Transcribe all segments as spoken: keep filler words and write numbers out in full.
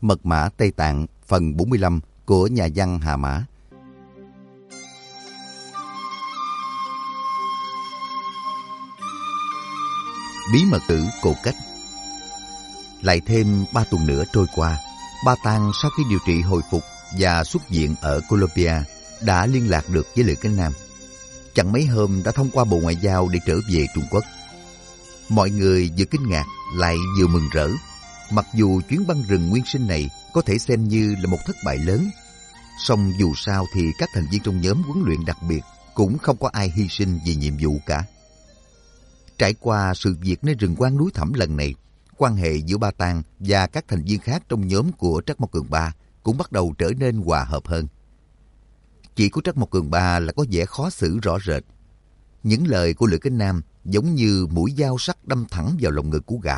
Mật mã Tây Tạng phần bốn mươi lăm của nhà văn Hà Mã. Bí mật tử Cổ Cách. Lại thêm ba tuần nữa trôi qua, Ba Tang sau khi điều trị hồi phục và xuất viện ở Colombia đã liên lạc được với Lữ Cánh Nam. Chẳng mấy hôm đã thông qua Bộ Ngoại giao để trở về Trung Quốc. Mọi người vừa kinh ngạc lại vừa mừng rỡ. Mặc dù chuyến băng rừng nguyên sinh này có thể xem như là một thất bại lớn, song dù sao thì các thành viên trong nhóm huấn luyện đặc biệt cũng không có ai hy sinh vì nhiệm vụ cả. Trải qua sự việc nơi rừng Quan Núi Thẳm lần này, quan hệ giữa Ba Tang và các thành viên khác trong nhóm của Trắc Mộc Cường Ba cũng bắt đầu trở nên hòa hợp hơn. Chỉ có Trắc Mộc Cường Ba là có vẻ khó xử rõ rệt. Những lời của Lữ Cánh Nam giống như mũi dao sắc đâm thẳng vào lòng ngực của gã.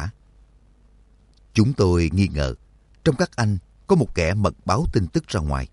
Chúng tôi nghi ngờ, trong các anh có một kẻ mật báo tin tức ra ngoài.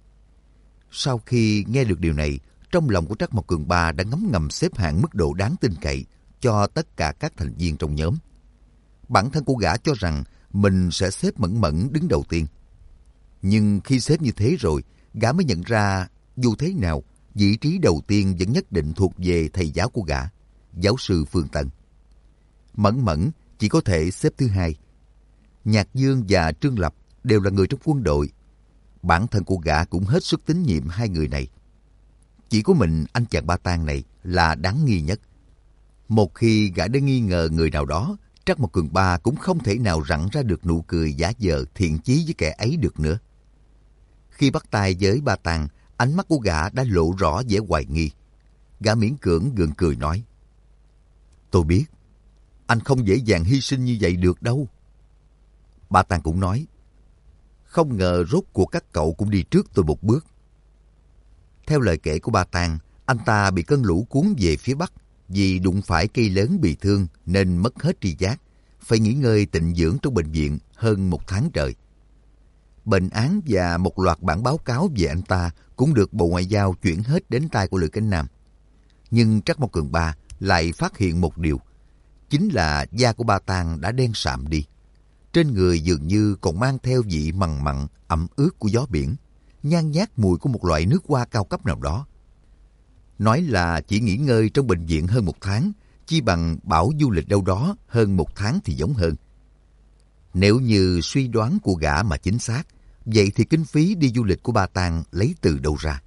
Sau khi nghe được điều này, trong lòng của Trắc Mộc Cường Ba đã ngấm ngầm xếp hạng mức độ đáng tin cậy cho tất cả các thành viên trong nhóm. Bản thân của gã cho rằng mình sẽ xếp Mẫn Mẫn đứng đầu tiên. Nhưng khi xếp như thế rồi, gã mới nhận ra dù thế nào, vị trí đầu tiên vẫn nhất định thuộc về thầy giáo của gã, giáo sư Phương Tân. Mẫn Mẫn chỉ có thể xếp thứ hai. Nhạc Dương và Trương Lập đều là người trong quân đội. Bản thân của gã cũng hết sức tín nhiệm hai người này. Chỉ có mình anh chàng Ba Tang này là đáng nghi nhất. Một khi gã đã nghi ngờ người nào đó, Trắc Mộc Cường Ba cũng không thể nào rặn ra được nụ cười giả vờ thiện chí với kẻ ấy được nữa. Khi bắt tay với Ba Tang, ánh mắt của gã đã lộ rõ vẻ hoài nghi. Gã miễn cưỡng gượng cười nói: "Tôi biết, anh không dễ dàng hy sinh như vậy được đâu." Ba Tang cũng nói: "Không ngờ rốt cuộc các cậu cũng đi trước tôi một bước." Theo lời kể của Ba Tang, anh ta bị cơn lũ cuốn về phía bắc, vì đụng phải cây lớn bị thương nên mất hết tri giác, phải nghỉ ngơi tịnh dưỡng trong bệnh viện hơn một tháng trời. Bệnh án và một loạt bản báo cáo về anh ta cũng được Bộ Ngoại giao chuyển hết đến tay của Lữ Cánh Nam. Nhưng Trắc Mộc Cường Ba lại phát hiện một điều, chính là da của Ba Tang đã đen sạm đi. Trên người dường như còn mang theo vị mằn mặn, ẩm ướt của gió biển, nhàn nhát mùi của một loại nước hoa cao cấp nào đó. Nói là chỉ nghỉ ngơi trong bệnh viện hơn một tháng, chi bằng bảo du lịch đâu đó hơn một tháng thì giống hơn. Nếu như suy đoán của gã mà chính xác, vậy thì kinh phí đi du lịch của Ba Tang lấy từ đâu ra?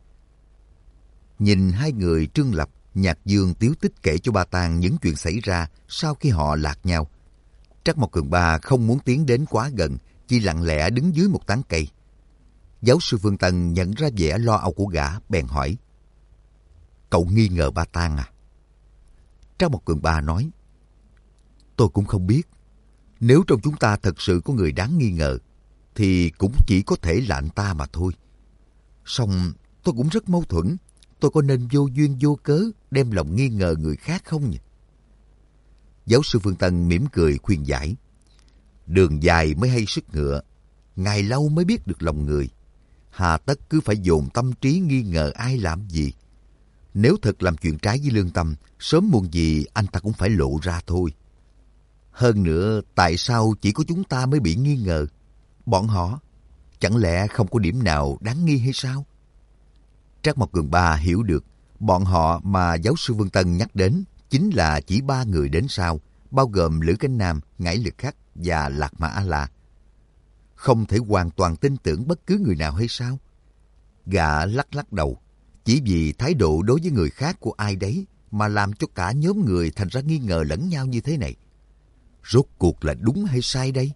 Nhìn hai người Trương Lập, Nhạc Dương tiếu tích kể cho Ba Tang những chuyện xảy ra sau khi họ lạc nhau. Trắc Mộc Cường Ba không muốn tiến đến quá gần, chỉ lặng lẽ đứng dưới một tán cây. Giáo sư Phương Tân nhận ra vẻ lo âu của gã, bèn hỏi: "Cậu nghi ngờ Ba Tang à?" Trắc Mộc Cường Ba nói: "Tôi cũng không biết. Nếu trong chúng ta thật sự có người đáng nghi ngờ, thì cũng chỉ có thể là anh ta mà thôi. Song tôi cũng rất mâu thuẫn. Tôi có nên vô duyên vô cớ đem lòng nghi ngờ người khác không nhỉ?" Giáo sư Phương Tân mỉm cười khuyên giải: "Đường dài mới hay sức ngựa, ngày lâu mới biết được lòng người. Hà tất cứ phải dồn tâm trí nghi ngờ ai làm gì. Nếu thật làm chuyện trái với lương tâm, sớm muộn gì anh ta cũng phải lộ ra thôi. Hơn nữa, tại sao chỉ có chúng ta mới bị nghi ngờ? Bọn họ, chẳng lẽ không có điểm nào đáng nghi hay sao?" Trắc Mộc Cường Ba hiểu được, bọn họ mà giáo sư Vương Tân nhắc đến chính là chỉ ba người đến sau, bao gồm Lữ Cánh Nam, Ngải Lực Khắc và Lạc Mà A-la. Không thể hoàn toàn tin tưởng bất cứ người nào hay sao? Gã lắc lắc đầu, chỉ vì thái độ đối với người khác của ai đấy mà làm cho cả nhóm người thành ra nghi ngờ lẫn nhau như thế này. Rốt cuộc là đúng hay sai đây?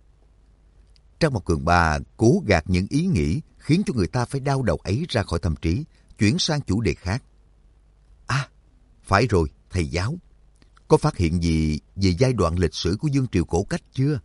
Trắc Mộc Cường Ba cố gạt những ý nghĩ khiến cho người ta phải đau đầu ấy ra khỏi tâm trí, chuyển sang chủ đề khác. À, phải rồi, thầy giáo. Có phát hiện gì về giai đoạn lịch sử của vương triều Cổ Cách chưa?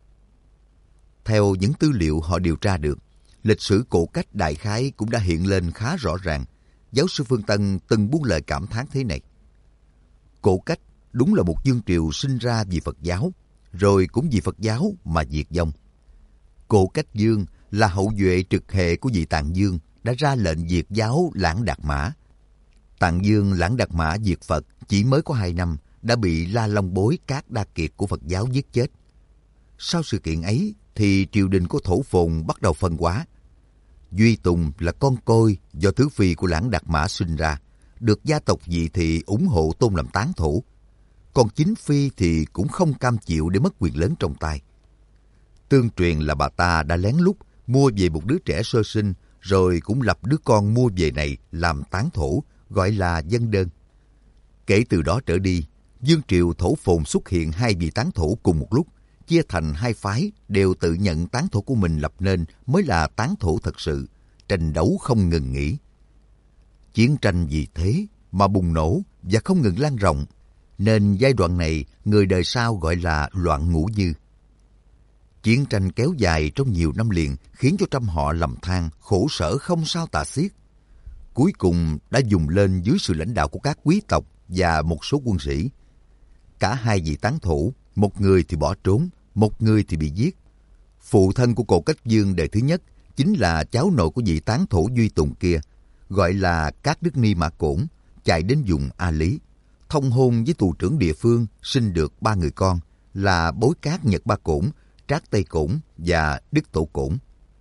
Theo những tư liệu họ điều tra được, lịch sử Cổ Cách đại khái cũng đã hiện lên khá rõ ràng. Giáo sư Phương Tân từng buông lời cảm thán thế này: Cổ Cách đúng là một vương triều sinh ra vì Phật giáo, rồi cũng vì Phật giáo mà diệt vong. Cổ Cách Vương là hậu duệ trực hệ của vị Tạng Vương đã ra lệnh diệt giáo Lãng Đạt Mã. Tạng Vương Lãng Đạt Mã diệt Phật chỉ mới có hai năm đã bị La Long Bối Cát Đa Kiệt của Phật giáo giết chết. Sau sự kiện ấy, thì triều đình của Thổ Phồn bắt đầu phân hóa. Duy Tùng là con côi do thứ phi của Lãng Đạt Mã sinh ra, được gia tộc Dị Thị ủng hộ tôn làm tán thổ. Còn chính phi thì cũng không cam chịu để mất quyền lớn trong tay. Tương truyền là bà ta đã lén lút mua về một đứa trẻ sơ sinh, rồi cũng lập đứa con mua về này làm tán thổ, gọi là dân đơn. Kể từ đó trở đi, vương triều Thổ Phồn xuất hiện hai vị tán thổ cùng một lúc, chia thành hai phái, đều tự nhận tán thổ của mình lập nên mới là tán thổ thật sự, tranh đấu không ngừng nghỉ. Chiến tranh vì thế mà bùng nổ và không ngừng lan rộng, nên giai đoạn này người đời sau gọi là loạn ngũ dư. Chiến tranh kéo dài trong nhiều năm liền khiến cho trăm họ lầm than, khổ sở không sao tả xiết. Cuối cùng đã dùng lên dưới sự lãnh đạo của các quý tộc và một số quân sĩ. Cả hai vị tán thổ, một người thì bỏ trốn, một người thì bị giết. Phụ thân của Cổ Cách Dương đời thứ nhất chính là cháu nội của vị tán thổ Duy Tùng kia, gọi là Cát Đức Ni Mã Cổn, chạy đến vùng A Lý, thông hôn với tù trưởng địa phương, sinh được ba người con là Bối Cát Nhật Ba Cổn, Trác Tây Cổn và Đức Tổ Cổn.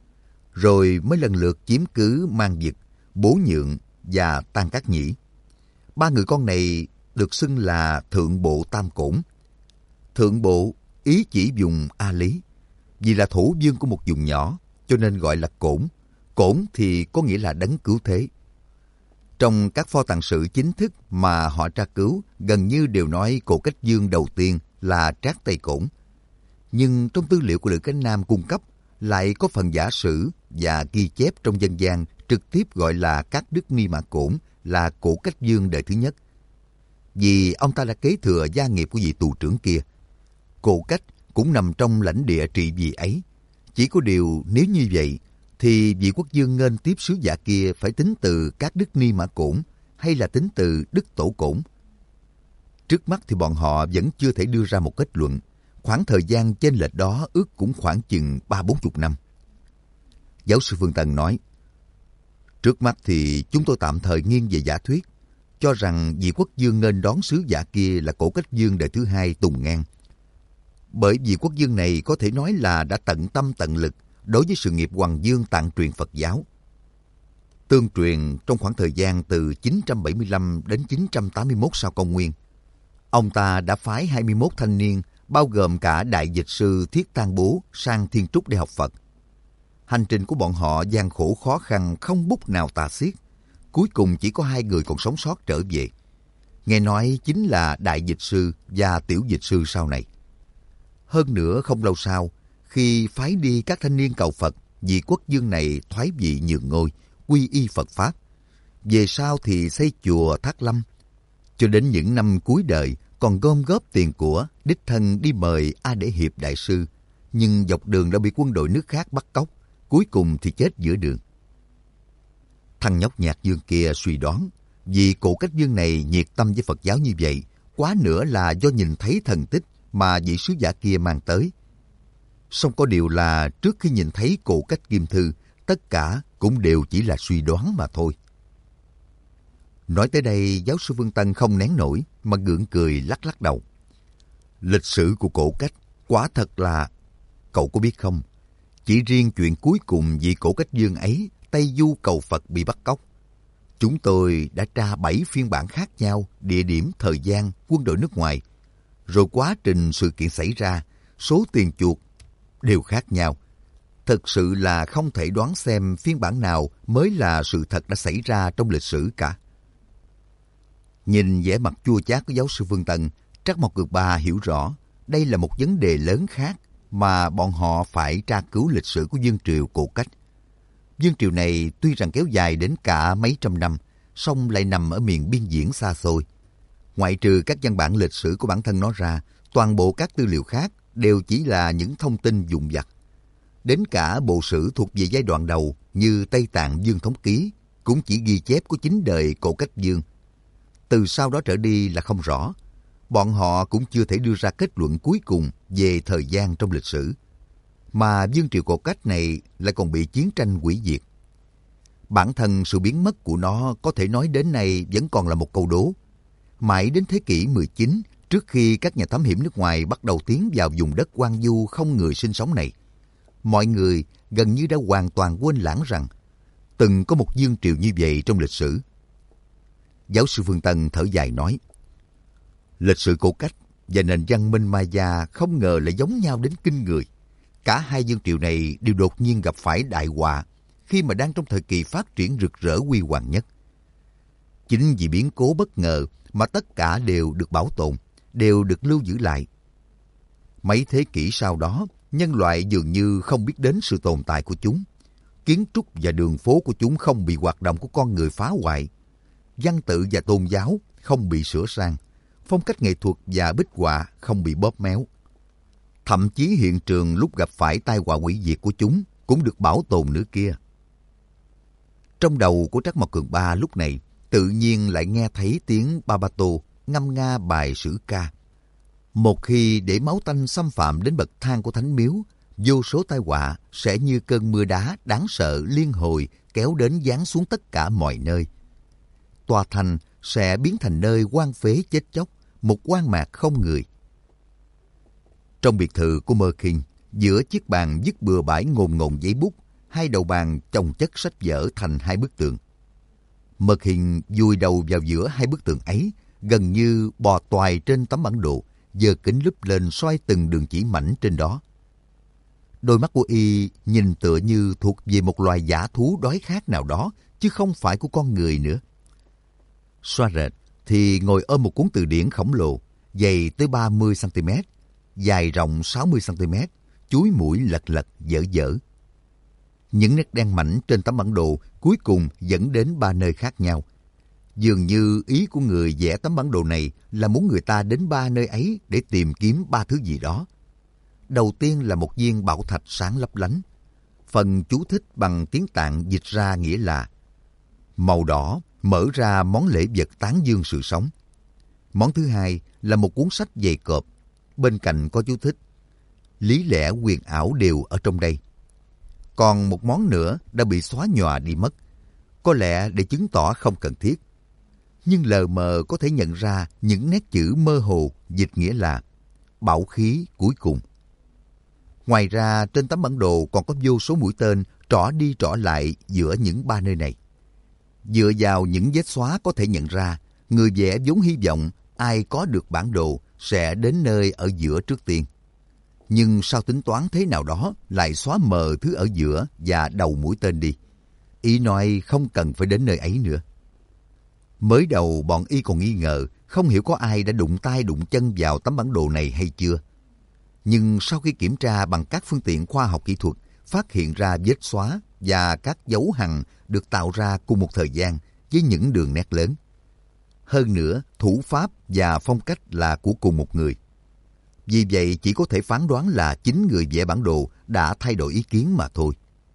Rồi mới lần lượt chiếm cứ Mang Vực, Bố Nhượng và Tan Cát Nhĩ. Ba người con này được xưng là Thượng Bộ Tam Cổn. Thượng Bộ ý chỉ vùng A Lý, vì là thủ vương của một vùng nhỏ, cho nên gọi là Cổn. Cổn thì có nghĩa là đấng cứu thế. Trong các pho tàng sử chính thức mà họ tra cứu, gần như đều nói Cổ Cách Dương đầu tiên là Trác Tây Cổn. Nhưng trong tư liệu của Lữ Cánh Nam cung cấp lại có phần giả sử và ghi chép trong dân gian trực tiếp gọi là Cát Đức Ni Mã Cổn là Cổ Cách Dương đời thứ nhất. Vì ông ta đã kế thừa gia nghiệp của vị tù trưởng kia. Cổ Cách cũng nằm trong lãnh địa trị vì ấy. Chỉ có điều nếu như vậy, thì vị quốc dương nghênh tiếp sứ giả kia phải tính từ Cát Đức Ni Mã Cổn hay là tính từ Đức Tổ Cổn. Trước mắt thì bọn họ vẫn chưa thể đưa ra một kết luận. Khoảng thời gian chênh lệch đó ước cũng khoảng chừng ba bốn chục năm. Giáo sư Phương Tân nói, trước mắt thì chúng tôi tạm thời nghiêng về giả thuyết, cho rằng vị quốc dương nghênh đón sứ giả kia là Cổ Cách Dương đời thứ hai Tùng Ngang. Bởi vì quốc dương này có thể nói là đã tận tâm tận lực đối với sự nghiệp Hoàng Dương tạng truyền Phật giáo. Tương truyền trong khoảng thời gian từ chín trăm bảy mươi lăm đến chín trăm tám mươi mốt sau công nguyên, ông ta đã phái hai mươi mốt thanh niên, bao gồm cả đại dịch sư Thiết Tang Bố sang Thiên Trúc để học Phật. Hành trình của bọn họ gian khổ khó khăn không bút nào tà xiết. Cuối cùng chỉ có hai người còn sống sót trở về. Nghe nói chính là đại dịch sư và tiểu dịch sư sau này. Hơn nữa không lâu sau, khi phái đi các thanh niên cầu Phật, vị quốc dương này thoái vị nhường ngôi, quy y Phật Pháp. Về sau thì xây chùa Thác Lâm. Cho đến những năm cuối đời, còn gom góp tiền của, đích thân đi mời A Để Hiệp đại sư. Nhưng dọc đường đã bị quân đội nước khác bắt cóc, cuối cùng thì chết giữa đường. Thằng nhóc Nhạc Dương kia suy đoán, vì Cổ Cách Dương này nhiệt tâm với Phật giáo như vậy, quá nữa là do nhìn thấy thần tích mà vị sứ giả kia mang tới. Song có điều là trước khi nhìn thấy Cổ Cách Kim Thư, tất cả cũng đều chỉ là suy đoán mà thôi. Nói tới đây, giáo sư Vương Tân không nén nổi mà gượng cười lắc lắc đầu. Lịch sử của Cổ Cách quả thật là... Cậu có biết không, chỉ riêng chuyện cuối cùng vị Cổ Cách Dương ấy, Tây Du cầu Phật bị bắt cóc, chúng tôi đã tra bảy phiên bản khác nhau, địa điểm, thời gian, quân đội nước ngoài. Rồi quá trình sự kiện xảy ra, số tiền chuộc đều khác nhau. Thực sự là không thể đoán xem phiên bản nào mới là sự thật đã xảy ra trong lịch sử cả. Nhìn vẻ mặt chua chát của giáo sư Vương Tân, Trắc Mộc Cường Ba hiểu rõ đây là một vấn đề lớn khác mà bọn họ phải tra cứu lịch sử của vương triều Cổ Cách. Vương triều này tuy rằng kéo dài đến cả mấy trăm năm, song lại nằm ở miền biên diễn xa xôi. Ngoại trừ các văn bản lịch sử của bản thân nó ra, toàn bộ các tư liệu khác đều chỉ là những thông tin vụn vặt. Đến cả bộ sử thuộc về giai đoạn đầu như Tây Tạng Dương Thống Ký cũng chỉ ghi chép của chính đời Cổ Cách Dương. Từ sau đó trở đi là không rõ. Bọn họ cũng chưa thể đưa ra kết luận cuối cùng về thời gian trong lịch sử. Mà vương triều Cổ Cách này lại còn bị chiến tranh hủy diệt. Bản thân sự biến mất của nó có thể nói đến nay vẫn còn là một câu đố. Mãi đến thế kỷ mười chín, trước khi các nhà thám hiểm nước ngoài bắt đầu tiến vào vùng đất hoang vu không người sinh sống này, mọi người gần như đã hoàn toàn quên lãng rằng từng có một vương triều như vậy trong lịch sử. Giáo sư Phương Tân thở dài nói, lịch sử cổ cách và nền văn minh Maya không ngờ lại giống nhau đến kinh người. Cả hai vương triều này đều đột nhiên gặp phải đại họa khi mà đang trong thời kỳ phát triển rực rỡ huy hoàng nhất. Chính vì biến cố bất ngờ mà tất cả đều được bảo tồn, đều được lưu giữ lại. Mấy thế kỷ sau đó, nhân loại dường như không biết đến sự tồn tại của chúng. Kiến trúc và đường phố của chúng không bị hoạt động của con người phá hoại. Văn tự và tôn giáo không bị sửa sang. Phong cách nghệ thuật và bích họa không bị bóp méo. Thậm chí hiện trường lúc gặp phải tai họa hủy diệt của chúng cũng được bảo tồn nữa kia. Trong đầu của Trắc Mộc Cường Ba lúc này tự nhiên lại nghe thấy tiếng Babato ngâm nga bài sử ca. Một khi để máu tanh xâm phạm đến bậc thang của thánh miếu, vô số tai họa sẽ như cơn mưa đá đáng sợ liên hồi kéo đến giáng xuống tất cả mọi nơi. Tòa thành sẽ biến thành nơi hoang phế chết chóc, một hoang mạc không người. Trong biệt thự của Mơ Kinh, giữa chiếc bàn dứt bừa bãi ngồn ngồn giấy bút, hai đầu bàn chồng chất sách vở thành hai bức tường. Mơ Kinh vùi đầu vào giữa hai bức tường ấy, gần như bò toài trên tấm bản đồ, giơ kính lúp lên soi từng đường chỉ mảnh trên đó. Đôi mắt của y nhìn tựa như thuộc về một loài dã thú đói khát nào đó, chứ không phải của con người nữa. Xoa rệt thì ngồi ôm một cuốn từ điển khổng lồ, dày tới ba mươi xăng ti mét, dài rộng sáu mươi xăng ti mét, chúi mũi lật lật dở dở. Những nét đen mảnh trên tấm bản đồ cuối cùng dẫn đến ba nơi khác nhau. Dường như ý của người vẽ tấm bản đồ này là muốn người ta đến ba nơi ấy để tìm kiếm ba thứ gì đó. Đầu tiên là một viên bảo thạch sáng lấp lánh. Phần chú thích bằng tiếng Tạng dịch ra nghĩa là màu đỏ mở ra món lễ vật tán dương sự sống. Món thứ hai là một cuốn sách dày cộp. Bên cạnh có chú thích lý lẽ huyền ảo đều ở trong đây. Còn một món nữa đã bị xóa nhòa đi mất. Có lẽ để chứng tỏ không cần thiết. Nhưng lờ mờ có thể nhận ra những nét chữ mơ hồ dịch nghĩa là bảo khí cuối cùng. Ngoài ra trên tấm bản đồ còn có vô số mũi tên trỏ đi trỏ lại giữa những ba nơi này. Dựa vào những vết xóa có thể nhận ra, người vẽ vốn hy vọng ai có được bản đồ sẽ đến nơi ở giữa trước tiên. Nhưng sau tính toán thế nào đó lại xóa mờ thứ ở giữa và đầu mũi tên đi. Ý nói không cần phải đến nơi ấy nữa. Mới đầu bọn y còn nghi ngờ, không hiểu có ai đã đụng tay đụng chân vào tấm bản đồ này hay chưa. Nhưng sau khi kiểm tra bằng các phương tiện khoa học kỹ thuật, phát hiện ra vết xóa và các dấu hằn được tạo ra cùng một thời gian với những đường nét lớn. Hơn nữa, thủ pháp và phong cách là của cùng một người. Vì vậy chỉ có thể phán đoán là chính người vẽ bản đồ đã thay đổi ý kiến mà thôi.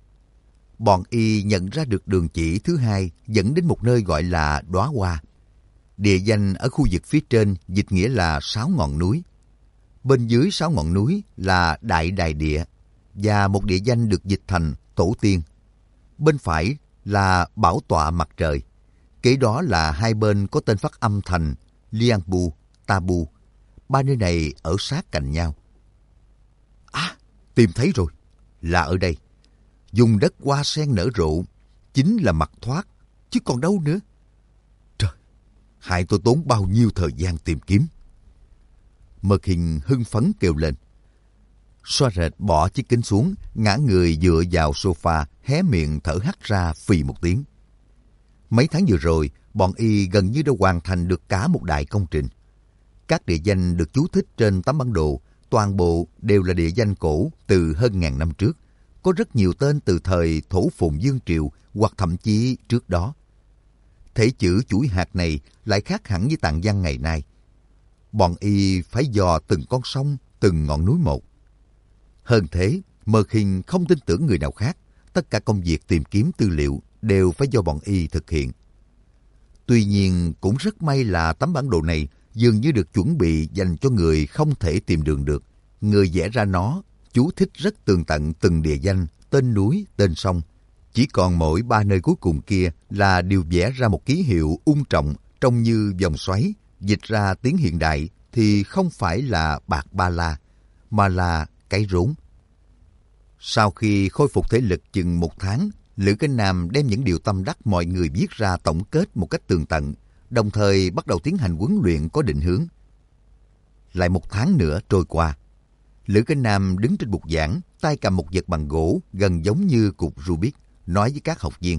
Bọn y nhận ra được đường chỉ thứ hai dẫn đến một nơi gọi là Đóa Hoa. Địa danh ở khu vực phía trên dịch nghĩa là sáu ngọn núi. Bên dưới sáu ngọn núi là Đại Đài Địa và một địa danh được dịch thành Tổ Tiên. Bên phải là Bảo Tọa Mặt Trời. Kế đó là hai bên có tên phát âm thành Liangbu, Tabu. Ba nơi này ở sát cạnh nhau. À, tìm thấy rồi. Là ở đây. Dùng đất hoa sen nở rộ, chính là mặt thoát, chứ còn đâu nữa. Trời, hại tôi tốn bao nhiêu thời gian tìm kiếm. Mật Hình hưng phấn kêu lên. Xoa rệt bỏ chiếc kính xuống, ngã người dựa vào sofa, hé miệng thở hắt ra phì một tiếng. Mấy tháng vừa rồi, bọn y gần như đã hoàn thành được cả một đại công trình. Các địa danh được chú thích trên tấm bản đồ, toàn bộ đều là địa danh cổ từ hơn ngàn năm trước. Có rất nhiều tên từ thời Thổ Phồn Dương Triều hoặc thậm chí trước đó. Thể chữ chuỗi hạt này lại khác hẳn với tạng văn ngày nay. Bọn y phải dò từng con sông, từng ngọn núi một. Hơn thế, Mơ Khinh không tin tưởng người nào khác. Tất cả công việc tìm kiếm tư liệu đều phải do bọn y thực hiện. Tuy nhiên, cũng rất may là tấm bản đồ này dường như được chuẩn bị dành cho người không thể tìm đường được. Người vẽ ra nó chú thích rất tường tận từng địa danh, tên núi, tên sông. Chỉ còn mỗi ba nơi cuối cùng kia là đều vẽ ra một ký hiệu ung trọng trông như vòng xoáy. Dịch ra tiếng hiện đại thì không phải là bạc ba la, mà là cái rốn. Sau khi khôi phục thể lực chừng một tháng, Lữ Kinh Nam đem những điều tâm đắc mọi người viết ra tổng kết một cách tường tận, đồng thời bắt đầu tiến hành huấn luyện có định hướng. Lại một tháng nữa trôi qua, Lữ Kinh Nam đứng trên bục giảng, tay cầm một vật bằng gỗ gần giống như cục Rubik, nói với các học viên.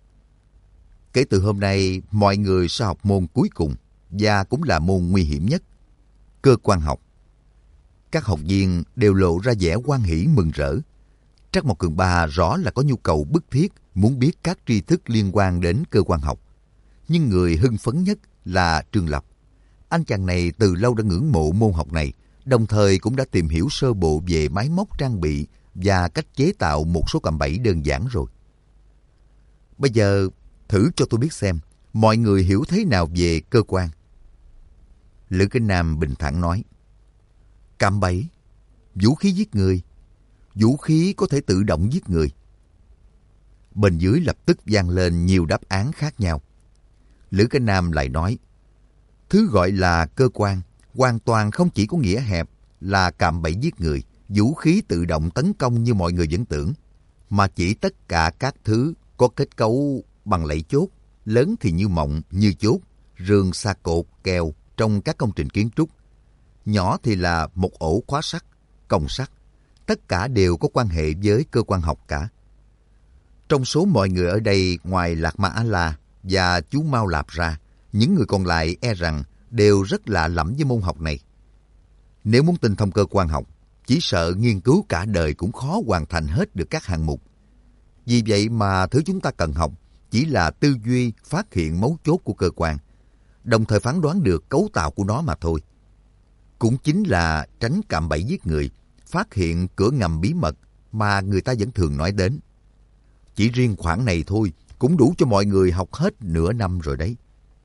Kể từ hôm nay, mọi người sẽ học môn cuối cùng, và cũng là môn nguy hiểm nhất, cơ quan học. Các học viên đều lộ ra vẻ hoan hỉ mừng rỡ. Trắc Mộc Cường Ba rõ là có nhu cầu bức thiết muốn biết các tri thức liên quan đến cơ quan học. Nhưng người hưng phấn nhất là Trương Lập. Anh chàng này từ lâu đã ngưỡng mộ môn học này, đồng thời cũng đã tìm hiểu sơ bộ về máy móc trang bị và cách chế tạo một số cạm bẫy đơn giản rồi. Bây giờ thử cho tôi biết xem mọi người hiểu thế nào về cơ quan. Lữ Kinh Nam bình thản nói. Cạm bẫy, vũ khí giết người, vũ khí có thể tự động giết người. Bên dưới lập tức vang lên nhiều đáp án khác nhau. Lữ Kinh Nam lại nói, thứ gọi là cơ quan hoàn toàn không chỉ có nghĩa hẹp là cạm bẫy giết người, vũ khí tự động tấn công như mọi người vẫn tưởng, mà chỉ tất cả các thứ có kết cấu bằng lẫy chốt, lớn thì như mộng, như chốt, rương sa cột, kèo trong các công trình kiến trúc, nhỏ thì là một ổ khóa sắt, còng sắt, tất cả đều có quan hệ với cơ quan học cả. Trong số mọi người ở đây, ngoài Lạc Ma A-la và chú Mao Lạp ra, những người còn lại e rằng đều rất lạ lẫm với môn học này. Nếu muốn tinh thông cơ quan học, chỉ sợ nghiên cứu cả đời cũng khó hoàn thành hết được các hạng mục. Vì vậy mà thứ chúng ta cần học chỉ là tư duy phát hiện mấu chốt của cơ quan, đồng thời phán đoán được cấu tạo của nó mà thôi. Cũng chính là tránh cạm bẫy giết người, phát hiện cửa ngầm bí mật mà người ta vẫn thường nói đến. Chỉ riêng khoản này thôi cũng đủ cho mọi người học hết nửa năm rồi đấy.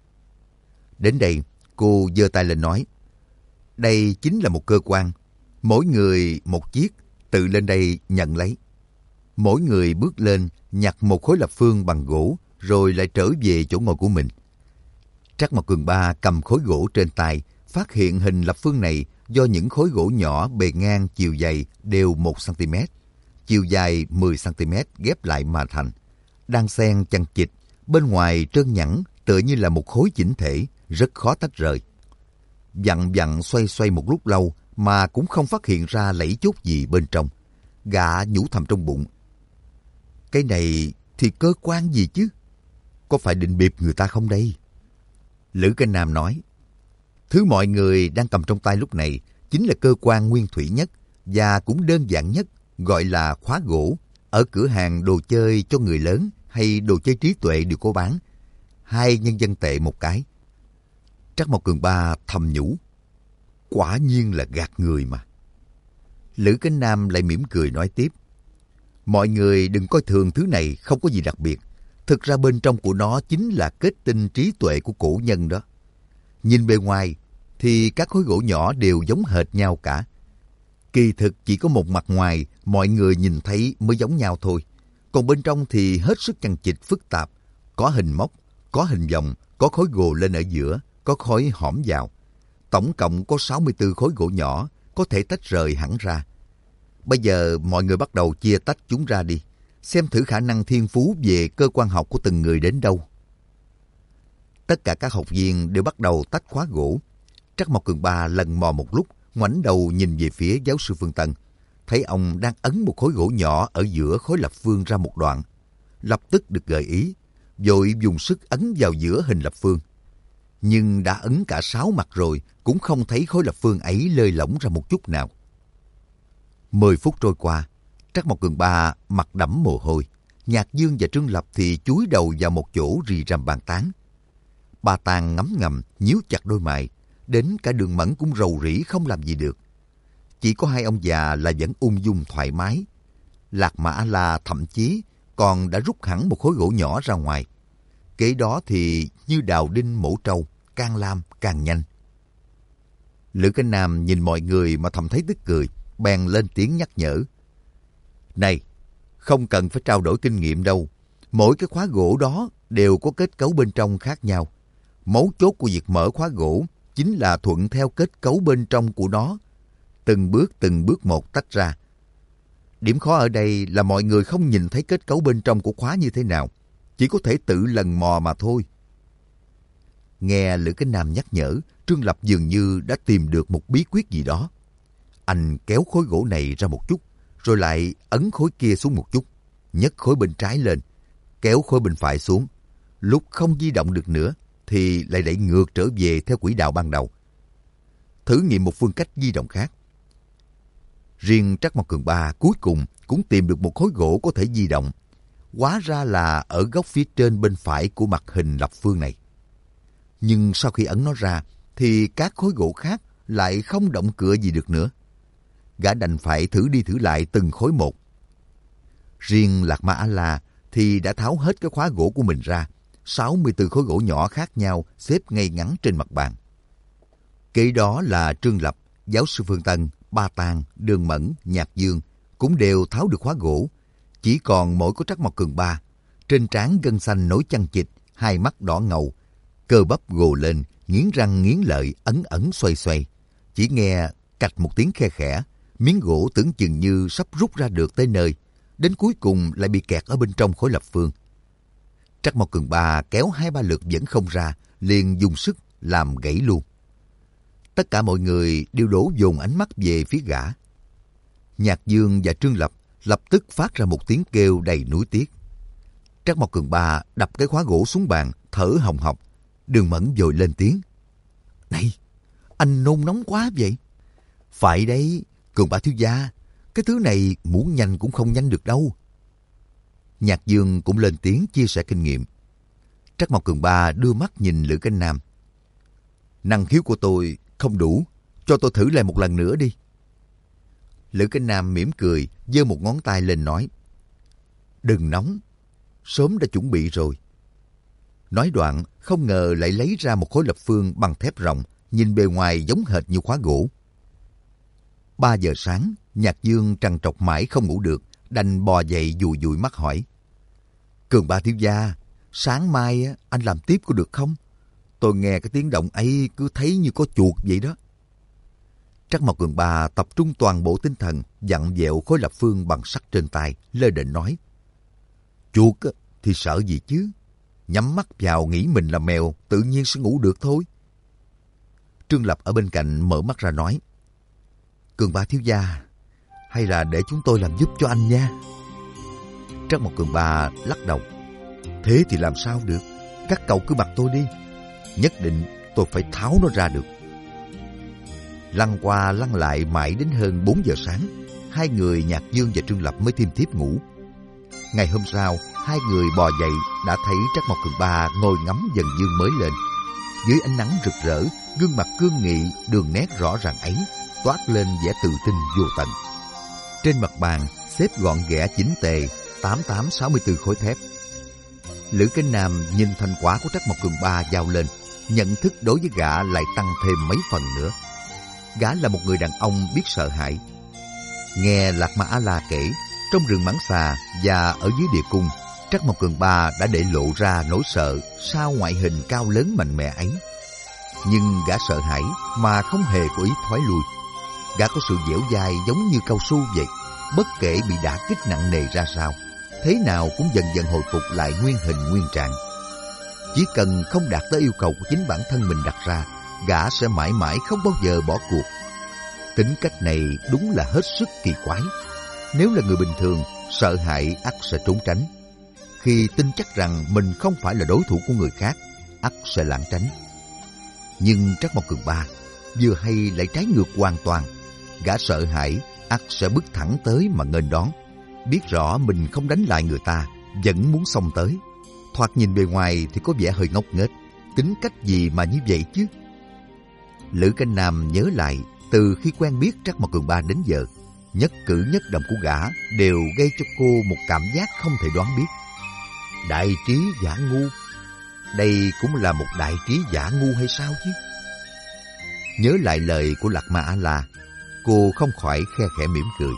Đến đây, cô giơ tay lên nói, đây chính là một cơ quan, mỗi người một chiếc, tự lên đây nhận lấy. Mỗi người bước lên, nhặt một khối lập phương bằng gỗ, rồi lại trở về chỗ ngồi của mình. Trắc Mộc Cường Ba cầm khối gỗ trên tay, phát hiện hình lập phương này do những khối gỗ nhỏ bề ngang chiều dày đều một xăng ti mét, chiều dài mười xăng ti mét ghép lại mà thành, đan xen chằng chịt, bên ngoài trơn nhẵn tựa như là một khối chỉnh thể, rất khó tách rời. Vặn vặn xoay xoay một lúc lâu mà cũng không phát hiện ra lẫy chốt gì bên trong. Gã nhủ thầm trong bụng, cái này thì cơ quan gì chứ? Có phải định bịp người ta không đây? Lữ Kinh Nam nói, thứ mọi người đang cầm trong tay lúc này chính là cơ quan nguyên thủy nhất và cũng đơn giản nhất, gọi là khóa gỗ. Ở cửa hàng đồ chơi cho người lớn hay đồ chơi trí tuệ đều có bán. Hai nhân dân tệ một cái. Trắc Mộc Cường Ba thầm nhủ, quả nhiên là gạt người mà. Lữ Kinh Nam lại mỉm cười nói tiếp, mọi người đừng coi thường thứ này, không có gì đặc biệt. Thực ra bên trong của nó chính là kết tinh trí tuệ của cổ nhân đó. Nhìn bề ngoài thì các khối gỗ nhỏ đều giống hệt nhau cả. Kỳ thực chỉ có một mặt ngoài mọi người nhìn thấy mới giống nhau thôi. Còn bên trong thì hết sức chằng chịt phức tạp. Có hình móc, có hình vòng, có khối gồ lên ở giữa, có khối hõm vào. Tổng cộng có sáu mươi tư khối gỗ nhỏ, có thể tách rời hẳn ra. Bây giờ mọi người bắt đầu chia tách chúng ra đi, xem thử khả năng thiên phú về cơ quan học của từng người đến đâu. Tất cả các học viên đều bắt đầu tách khóa gỗ. Trắc Mộc Cường Ba lần mò một lúc, ngoảnh đầu nhìn về phía giáo sư Phương Tân, thấy ông đang ấn một khối gỗ nhỏ ở giữa khối lập phương ra một đoạn. Lập tức được gợi ý, vội dùng sức ấn vào giữa hình lập phương. Nhưng đã ấn cả sáu mặt rồi, cũng không thấy khối lập phương ấy lơi lỏng ra một chút nào. Mười phút trôi qua, Trắc Mộc Cường Ba mặt đẫm mồ hôi. Nhạc Dương và Trương Lập thì chúi đầu vào một chỗ rì rầm bàn tán. Ba Tàng ngấm ngầm, nhíu chặt đôi mày, đến cả Đường Mẫn cũng rầu rĩ không làm gì được. Chỉ có hai ông già là vẫn ung dung thoải mái. Lạc Ma A-la thậm chí còn đã rút hẳn một khối gỗ nhỏ ra ngoài. Kế đó thì như đào đinh mổ trâu, càng làm càng nhanh. Lữ Kinh Nam nhìn mọi người mà thầm thấy tức cười, bèn lên tiếng nhắc nhở. Này, không cần phải trao đổi kinh nghiệm đâu. Mỗi cái khóa gỗ đó đều có kết cấu bên trong khác nhau. Mấu chốt của việc mở khóa gỗ chính là thuận theo kết cấu bên trong của nó, từng bước từng bước một tách ra. Điểm khó ở đây là mọi người không nhìn thấy kết cấu bên trong của khóa như thế nào, chỉ có thể tự lần mò mà thôi. Nghe Lữ Cái Nam nhắc nhở, Trương Lập dường như đã tìm được một bí quyết gì đó. Anh kéo khối gỗ này ra một chút, rồi lại ấn khối kia xuống một chút, nhấc khối bên trái lên, kéo khối bên phải xuống. Lúc không di động được nữa, thì lại đẩy ngược trở về theo quỹ đạo ban đầu. Thử nghiệm một phương cách di động khác. Riêng Trắc Mộc Cường Ba cuối cùng cũng tìm được một khối gỗ có thể di động. Hóa ra là ở góc phía trên bên phải của mặt hình lập phương này. Nhưng sau khi ấn nó ra, thì các khối gỗ khác lại không động cựa gì được nữa. Gã đành phải thử đi thử lại từng khối một. Riêng Lạc Ma A-la thì đã tháo hết cái khóa gỗ của mình ra, sáu mươi tư khối gỗ nhỏ khác nhau xếp ngay ngắn trên mặt bàn. Kế đó là Trương Lập, giáo sư Phương Tân, Ba Tàng, Đường Mẫn, Nhạc Dương cũng đều tháo được khóa gỗ. Chỉ còn mỗi có Trắc Mộc Cường Ba, trên trán gân xanh nổi chằng chịt, hai mắt đỏ ngầu, cơ bắp gồ lên, nghiến răng nghiến lợi, ấn ấn xoay xoay. Chỉ nghe cạch một tiếng khe khẽ, miếng gỗ tưởng chừng như sắp rút ra được tới nơi, đến cuối cùng lại bị kẹt ở bên trong khối lập phương. Trắc Mộc Cường Ba kéo hai ba lượt vẫn không ra, liền dùng sức làm gãy luôn. Tất cả mọi người đều đổ dồn ánh mắt về phía gã. Nhạc Dương và Trương Lập lập tức phát ra một tiếng kêu đầy nuối tiếc. Trắc Mộc Cường Ba đập cái khóa gỗ xuống bàn, thở hồng hộc. Đường Mẫn vội lên tiếng. Này, anh nôn nóng quá vậy. Phải đấy, Cường Ba thiếu gia, cái thứ này muốn nhanh cũng không nhanh được đâu. Nhạc Dương cũng lên tiếng chia sẻ kinh nghiệm. Trắc Mộc Cường Ba đưa mắt nhìn Lữ Cái Nam. Năng khiếu của tôi không đủ, cho tôi thử lại một lần nữa đi. Lữ Cái Nam mỉm cười, giơ một ngón tay lên nói. Đừng nóng, sớm đã chuẩn bị rồi. Nói đoạn, không ngờ lại lấy ra một khối lập phương bằng thép rộng, nhìn bề ngoài giống hệt như khóa gỗ. Ba giờ sáng, Nhạc Dương trằn trọc mãi không ngủ được, đành bò dậy dùi dùi mắt hỏi. Cường Ba thiếu gia, sáng mai anh làm tiếp có được không? Tôi nghe cái tiếng động ấy cứ thấy như có chuột vậy đó. Trắc Mộc Cường Ba tập trung toàn bộ tinh thần, vặn vẹo khối lập phương bằng sắt trên tay, lơ đễnh nói. Chuột thì sợ gì chứ? Nhắm mắt vào nghĩ mình là mèo, tự nhiên sẽ ngủ được thôi. Trương Lập ở bên cạnh mở mắt ra nói. Cường Ba thiếu gia, hay là để chúng tôi làm giúp cho anh nha. Trắc Mộc Cường Ba lắc đầu. Thế thì làm sao được? Các cậu cứ mặc tôi đi. Nhất định tôi phải tháo nó ra được. Lăn qua lăn lại mãi đến hơn bốn giờ sáng, hai người Nhạc Dương và Trương Lập mới thêm thiếp ngủ. Ngày hôm sau, hai người bò dậy đã thấy Trắc Mộc Cường Ba ngồi ngắm dần dương mới lên. Dưới ánh nắng rực rỡ, gương mặt cương nghị, đường nét rõ ràng ấy toát lên vẻ tự tin vô tận. Trên mặt bàn xếp gọn ghẽ chỉnh tề tám tám sáu mươi tư khối thép. Lữ Cái Nam nhìn thành quả của Trắc Mộc Cường Ba giao lên, nhận thức đối với gã lại tăng thêm mấy phần nữa. Gã là một người đàn ông biết sợ hãi. Nghe Lạc Ma A-la kể, trong rừng Mãng Xà và ở dưới địa cung, Trắc Mộc Cường Ba đã để lộ ra nỗi sợ sau ngoại hình cao lớn mạnh mẽ ấy. Nhưng gã sợ hãi mà không hề có ý thoái lui. Gã có sự dẻo dai giống như cao su vậy, bất kể bị đả kích nặng nề ra sao, thế nào cũng dần dần hồi phục lại nguyên hình nguyên trạng. Chỉ cần không đạt tới yêu cầu của chính bản thân mình đặt ra, gã sẽ mãi mãi không bao giờ bỏ cuộc. Tính cách này đúng là hết sức kỳ quái. Nếu là người bình thường, sợ hãi ắt sẽ trốn tránh. Khi tin chắc rằng mình không phải là đối thủ của người khác, ắt sẽ lảng tránh. Nhưng Trắc Mộc Cường Ba vừa hay lại trái ngược hoàn toàn. Gã sợ hãi ắt sẽ bước thẳng tới mà nghênh đón. Biết rõ mình không đánh lại người ta, vẫn muốn xông tới. Thoạt nhìn bề ngoài thì có vẻ hơi ngốc nghếch, tính cách gì mà như vậy chứ? Lữ Cái Nam nhớ lại, từ khi quen biết Trắc Mộc Cường Ba đến giờ, nhất cử nhất động của gã đều gây cho cô một cảm giác không thể đoán biết. Đại trí giả ngu, đây cũng là một đại trí giả ngu hay sao chứ? Nhớ lại lời của Lạc Ma A-la, cô không khỏi khe khẽ mỉm cười.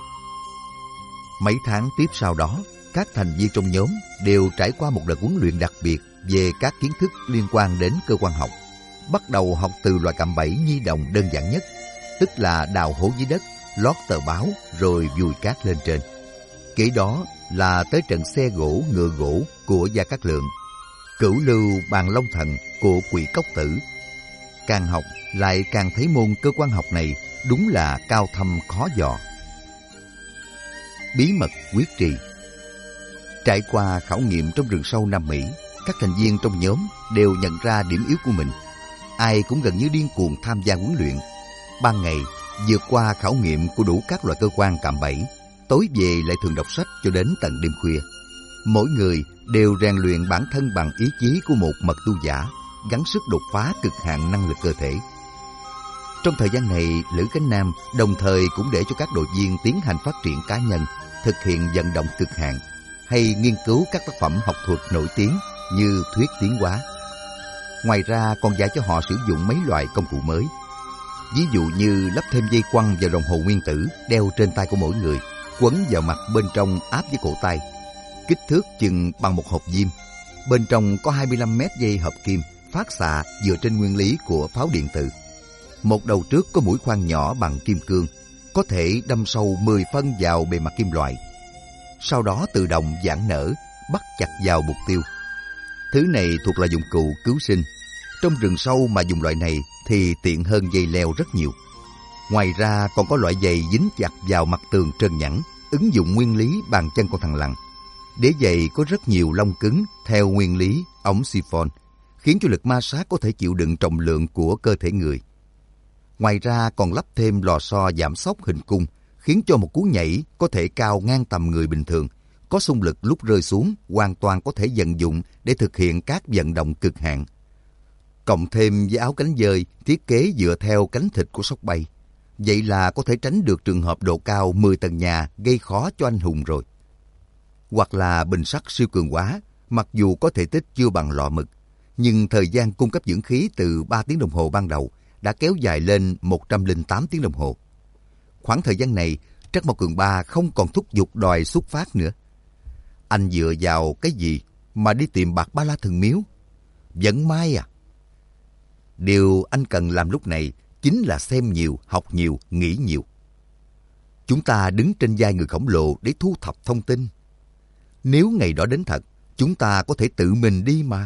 Mấy tháng tiếp sau đó, các thành viên trong nhóm đều trải qua một đợt huấn luyện đặc biệt về các kiến thức liên quan đến cơ quan học. Bắt đầu học từ loại cạm bẫy nhi đồng đơn giản nhất, tức là đào hố dưới đất, lót tờ báo rồi vùi cát lên trên. Kế đó là tới trận xe gỗ ngựa gỗ của Gia Cát Lượng, cửu lưu bàn long thần của Quỷ Cốc Tử. Càng học lại càng thấy môn cơ quan học này đúng là cao thâm khó dò. Bí mật quyết trì. Trải qua khảo nghiệm trong rừng sâu Nam Mỹ, các thành viên trong nhóm đều nhận ra điểm yếu của mình. Ai cũng gần như điên cuồng tham gia huấn luyện. Ban ngày vượt qua khảo nghiệm của đủ các loại cơ quan cạm bẫy, tối về lại thường đọc sách cho đến tận đêm khuya. Mỗi người đều rèn luyện bản thân bằng ý chí của một mật tu giả, gắng sức đột phá cực hạn năng lực cơ thể. Trong thời gian này, Lữ Cánh Nam đồng thời cũng để cho các đội viên tiến hành phát triển cá nhân, thực hiện vận động cực hạn, hay nghiên cứu các tác phẩm học thuật nổi tiếng như thuyết tiến hóa. Ngoài ra còn dạy cho họ sử dụng mấy loại công cụ mới. Ví dụ như lắp thêm dây quăng vào đồng hồ nguyên tử đeo trên tay của mỗi người, quấn vào mặt bên trong áp với cổ tay. Kích thước chừng bằng một hộp diêm. Bên trong có hai mươi lăm mét dây hợp kim phát xạ dựa trên nguyên lý của pháo điện tử. Một đầu trước có mũi khoan nhỏ bằng kim cương, có thể đâm sâu mười phân vào bề mặt kim loại. Sau đó tự động giãn nở, bắt chặt vào mục tiêu. Thứ này thuộc là dụng cụ cứu sinh. Trong rừng sâu mà dùng loại này thì tiện hơn dây leo rất nhiều. Ngoài ra còn có loại giày dính chặt vào mặt tường trơn nhẵn, ứng dụng nguyên lý bàn chân con thằn lằn. Đế giày có rất nhiều lông cứng theo nguyên lý ống siphon, khiến cho lực ma sát có thể chịu đựng trọng lượng của cơ thể người. Ngoài ra còn lắp thêm lò xo giảm xóc hình cung, khiến cho một cú nhảy có thể cao ngang tầm người bình thường, có xung lực lúc rơi xuống hoàn toàn có thể vận dụng để thực hiện các vận động cực hạn. Cộng thêm với áo cánh dơi thiết kế dựa theo cánh thịt của sóc bay. Vậy là có thể tránh được trường hợp độ cao mười tầng nhà gây khó cho anh hùng rồi. Hoặc là bình sắt siêu cường quá, mặc dù có thể tích chưa bằng lọ mực, nhưng thời gian cung cấp dưỡng khí từ ba tiếng đồng hồ ban đầu đã kéo dài lên một trăm lẻ tám tiếng đồng hồ. Khoảng thời gian này, Trắc Mộc Cường Ba không còn thúc giục đòi xuất phát nữa. Anh dựa vào cái gì mà đi tìm Bạc Ba La Thần Miếu? Vận may à? Điều anh cần làm lúc này chính là xem nhiều, học nhiều, nghĩ nhiều. Chúng ta đứng trên vai người khổng lồ để thu thập thông tin. Nếu ngày đó đến thật, chúng ta có thể tự mình đi mà.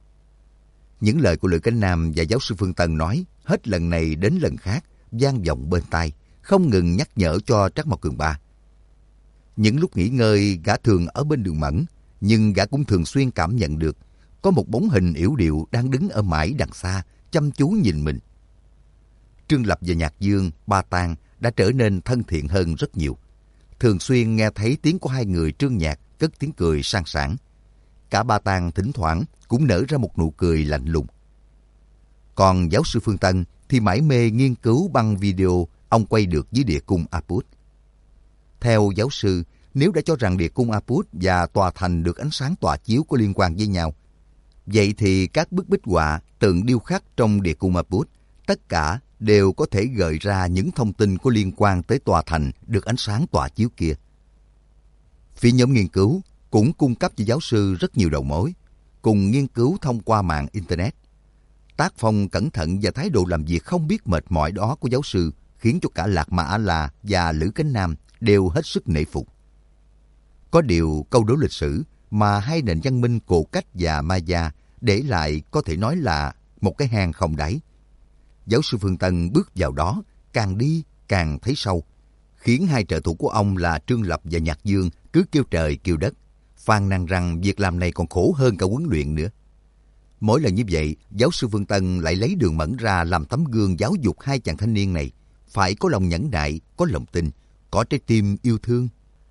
Những lời của Lữ Cánh Nam và giáo sư Phương Tân nói hết lần này đến lần khác vang vọng bên tai, không ngừng nhắc nhở cho Trắc Mộc Cường Ba. Những lúc nghỉ ngơi, gã thường ở bên đường Mẫn, nhưng gã cũng thường xuyên cảm nhận được có một bóng hình yểu điệu đang đứng ở mãi đằng xa, chăm chú nhìn mình. Trương Lập và Nhạc Dương, Ba Tang đã trở nên thân thiện hơn rất nhiều. Thường xuyên nghe thấy tiếng của hai người Trương Nhạc cất tiếng cười sang sảng. Cả Ba Tang thỉnh thoảng cũng nở ra một nụ cười lạnh lùng. Còn giáo sư Phương Tân thì mải mê nghiên cứu băng video ông quay được với địa cung Aput. Theo giáo sư, nếu đã cho rằng địa cung Aput và tòa thành được ánh sáng tỏa chiếu có liên quan với nhau, vậy thì các bức bích họa tượng điêu khắc trong địa cung Aput tất cả đều có thể gợi ra những thông tin có liên quan tới tòa thành được ánh sáng tỏa chiếu kia. Phía nhóm nghiên cứu cũng cung cấp cho giáo sư rất nhiều đầu mối, cùng nghiên cứu thông qua mạng Internet. Tác phong cẩn thận và thái độ làm việc không biết mệt mỏi đó của giáo sư khiến cho cả Lạc Ma A-la và Lữ Cánh Nam đều hết sức nể phục. Có điều câu đố lịch sử mà hai nền văn minh Cổ Cách và Maya để lại có thể nói là một cái hang không đáy. Giáo sư Phương Tân bước vào đó, càng đi càng thấy sâu, khiến hai trợ thủ của ông là Trương Lập và Nhạc Dương cứ kêu trời kêu đất, phàn nàn rằng việc làm này còn khổ hơn cả huấn luyện nữa. Mỗi lần như vậy, giáo sư Phương Tân lại lấy Đường Mẫn ra làm tấm gương giáo dục hai chàng thanh niên này, phải có lòng nhẫn nại, có lòng tin, có trái tim yêu thương.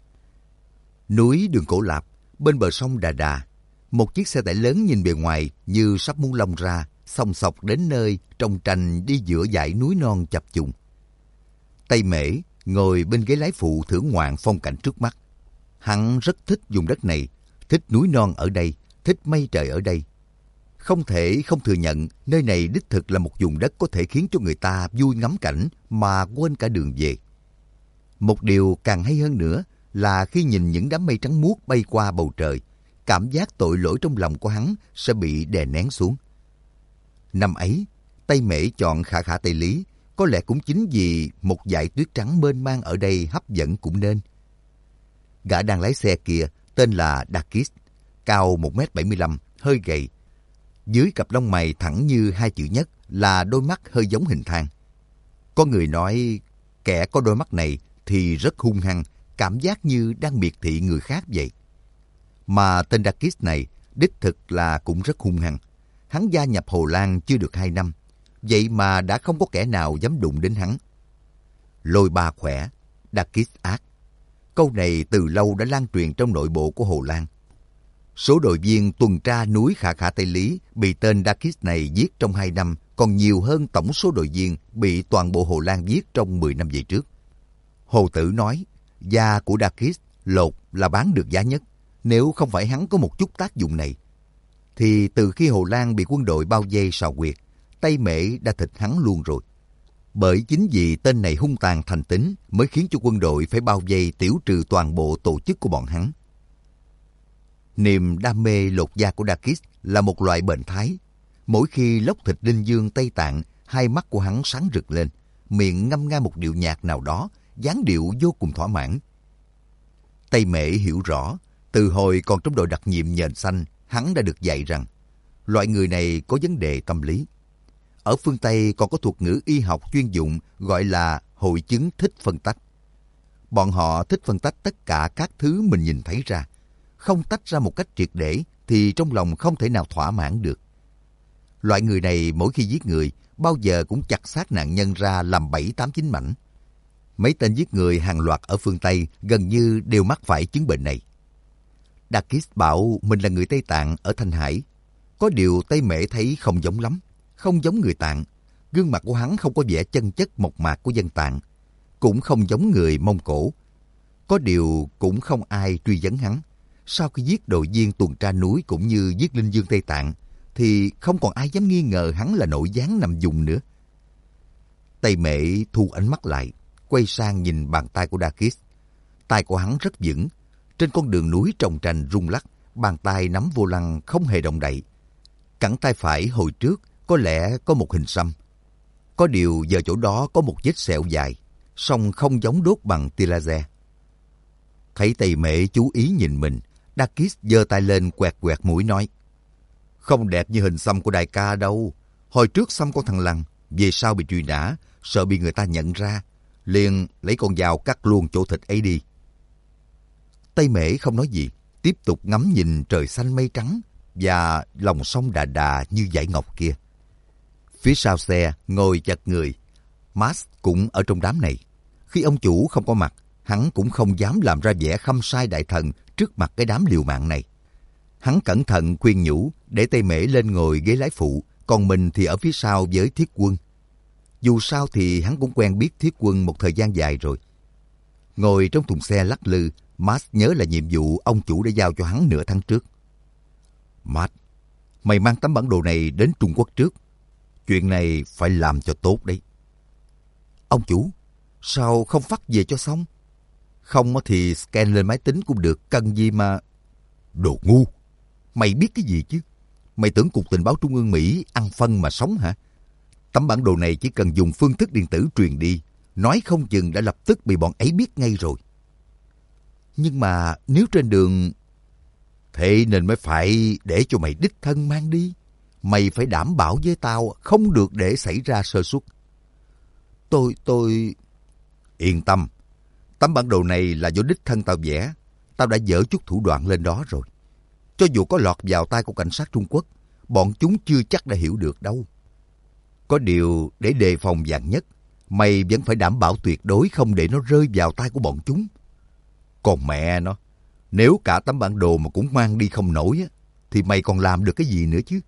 Núi Đường Cổ Lạp, bên bờ sông Đà Đà, một chiếc xe tải lớn nhìn bề ngoài như sắp muốn lông ra, xông xộc đến nơi trông tranh đi giữa dãy núi non chập trùng. Tây Mễ ngồi bên ghế lái phụ thưởng ngoạn phong cảnh trước mắt. Hắn rất thích vùng đất này, thích núi non ở đây, thích mây trời ở đây. Không thể không thừa nhận nơi này đích thực là một vùng đất có thể khiến cho người ta vui ngắm cảnh mà quên cả đường về. Một điều càng hay hơn nữa là khi nhìn những đám mây trắng muốt bay qua bầu trời, cảm giác tội lỗi trong lòng của hắn sẽ bị đè nén xuống. Năm ấy, Tây Mễ chọn Khả Khả Tây Lý, có lẽ cũng chính vì một dải tuyết trắng mênh mang ở đây hấp dẫn cũng nên. Gã đang lái xe kia tên là Dakis, cao một mét bảy mươi lăm, hơi gầy. Dưới cặp lông mày thẳng như hai chữ nhất là đôi mắt hơi giống hình thang. Có người nói kẻ có đôi mắt này thì rất hung hăng, cảm giác như đang miệt thị người khác vậy. Mà tên Dakis này đích thực là cũng rất hung hăng. Hắn gia nhập Hồ Lan chưa được hai năm, vậy mà đã không có kẻ nào dám đụng đến hắn. Lôi ba khỏe, Dakis ác. Câu này từ lâu đã lan truyền trong nội bộ của Hồ Lan. Số đội viên tuần tra núi Khả Khả Tây Lý bị tên Dakis này giết trong hai năm còn nhiều hơn tổng số đội viên bị toàn bộ Hồ Lan giết trong mười năm về trước. Hồ Tử nói, da của Dakis lột là bán được giá nhất. Nếu không phải hắn có một chút tác dụng này, thì từ khi Hồ Lan bị quân đội bao vây Sào Quyệt, Tây Mễ đã thịt hắn luôn rồi. Bởi chính vì tên này hung tàn thành tính mới khiến cho quân đội phải bao vây tiểu trừ toàn bộ tổ chức của bọn hắn. Niềm đam mê lột da của Dakis là một loại bệnh thái. Mỗi khi lóc thịt linh dương Tây Tạng, hai mắt của hắn sáng rực lên, miệng ngâm nga một điệu nhạc nào đó, dáng điệu vô cùng thỏa mãn. Tây Mễ hiểu rõ, từ hồi còn trong đội đặc nhiệm nhện xanh, hắn đã được dạy rằng loại người này có vấn đề tâm lý. Ở phương Tây còn có thuật ngữ y học chuyên dụng gọi là hội chứng thích phân tách. Bọn họ thích phân tách tất cả các thứ mình nhìn thấy ra. Không tách ra một cách triệt để thì trong lòng không thể nào thỏa mãn được. Loại người này mỗi khi giết người, bao giờ cũng chặt xác nạn nhân ra làm bảy tám chín mảnh. Mấy tên giết người hàng loạt ở phương Tây gần như đều mắc phải chứng bệnh này. Dakis bảo mình là người Tây Tạng ở Thanh Hải. Có điều Tây Mễ thấy không giống lắm, không giống người Tạng. Gương mặt của hắn không có vẻ chân chất mộc mạc của dân Tạng, cũng không giống người Mông Cổ. Có điều cũng không ai truy vấn hắn. Sau khi giết đội viên tuần tra núi cũng như giết linh dương Tây Tạng, thì không còn ai dám nghi ngờ hắn là nội gián nằm vùng nữa. Tây Mễ thu ánh mắt lại, quay sang nhìn bàn tay của Dakis. Tay của hắn rất vững. Trên con đường núi trồng trành rung lắc, bàn tay nắm vô lăng không hề động đậy. Cẳng tay phải hồi trước có lẽ có một hình xăm. Có điều giờ chỗ đó có một vết sẹo dài, song không giống đốt bằng tia laser. Thấy Tây Mễ chú ý nhìn mình, Dakis giơ tay lên quẹt quẹt mũi nói, không đẹp như hình xăm của đại ca đâu. Hồi trước xăm con thằng Lăng, về sau bị truy nã, sợ bị người ta nhận ra, liền lấy con dao cắt luôn chỗ thịt ấy đi. Tây Mễ không nói gì, tiếp tục ngắm nhìn trời xanh mây trắng và lòng sông đà đà như dải ngọc kia. Phía sau xe ngồi chật người, Max cũng ở trong đám này. Khi ông chủ không có mặt, hắn cũng không dám làm ra vẻ khâm sai đại thần trước mặt cái đám liều mạng này. Hắn cẩn thận khuyên nhủ để Tây Mễ lên ngồi ghế lái phụ, còn mình thì ở phía sau với Thiết Quân. Dù sao thì hắn cũng quen biết Thiết Quân một thời gian dài rồi. Ngồi trong thùng xe lắc lư, Max nhớ là nhiệm vụ ông chủ đã giao cho hắn nửa tháng trước. Max, mày mang tấm bản đồ này đến Trung Quốc trước. Chuyện này phải làm cho tốt đấy. Ông chủ, sao không phát về cho xong? Không thì scan lên máy tính cũng được, cần gì mà... Đồ ngu! Mày biết cái gì chứ? Mày tưởng Cục Tình báo Trung ương Mỹ ăn phân mà sống hả? Tấm bản đồ này chỉ cần dùng phương thức điện tử truyền đi, nói không chừng đã lập tức bị bọn ấy biết ngay rồi. Nhưng mà nếu trên đường... Thế nên mới phải để cho mày đích thân mang đi. Mày phải đảm bảo với tao không được để xảy ra sơ suất. Tôi, tôi... Yên tâm. Tấm bản đồ này là do đích thân tao vẽ. Tao đã dỡ chút thủ đoạn lên đó rồi. Cho dù có lọt vào tay của cảnh sát Trung Quốc, bọn chúng chưa chắc đã hiểu được đâu. Có điều để đề phòng vạn nhất, mày vẫn phải đảm bảo tuyệt đối không để nó rơi vào tay của bọn chúng. Còn mẹ nó, nếu cả tấm bản đồ mà cũng mang đi không nổi, thì mày còn làm được cái gì nữa chứ?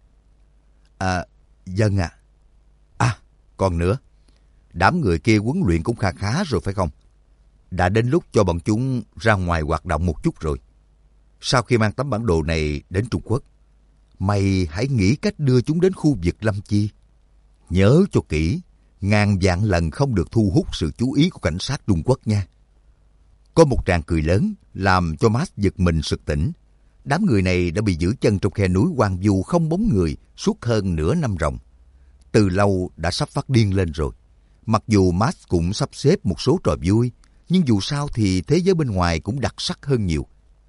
À, dân à. À, còn nữa, đám người kia huấn luyện cũng khá khá rồi phải không? Đã đến lúc cho bọn chúng ra ngoài hoạt động một chút rồi. Sau khi mang tấm bản đồ này đến Trung Quốc, mày hãy nghĩ cách đưa chúng đến khu vực Lâm Chi. Nhớ cho kỹ, ngàn vạn lần không được thu hút sự chú ý của cảnh sát Trung Quốc nha. Có một tràng cười lớn làm cho Max giật mình sực tỉnh. Đám người này đã bị giữ chân trong khe núi hoang vu không bóng người suốt hơn nửa năm ròng. Từ lâu đã sắp phát điên lên rồi. Mặc dù Max cũng sắp xếp một số trò vui, nhưng dù sao thì thế giới bên ngoài cũng đặc sắc hơn nhiều.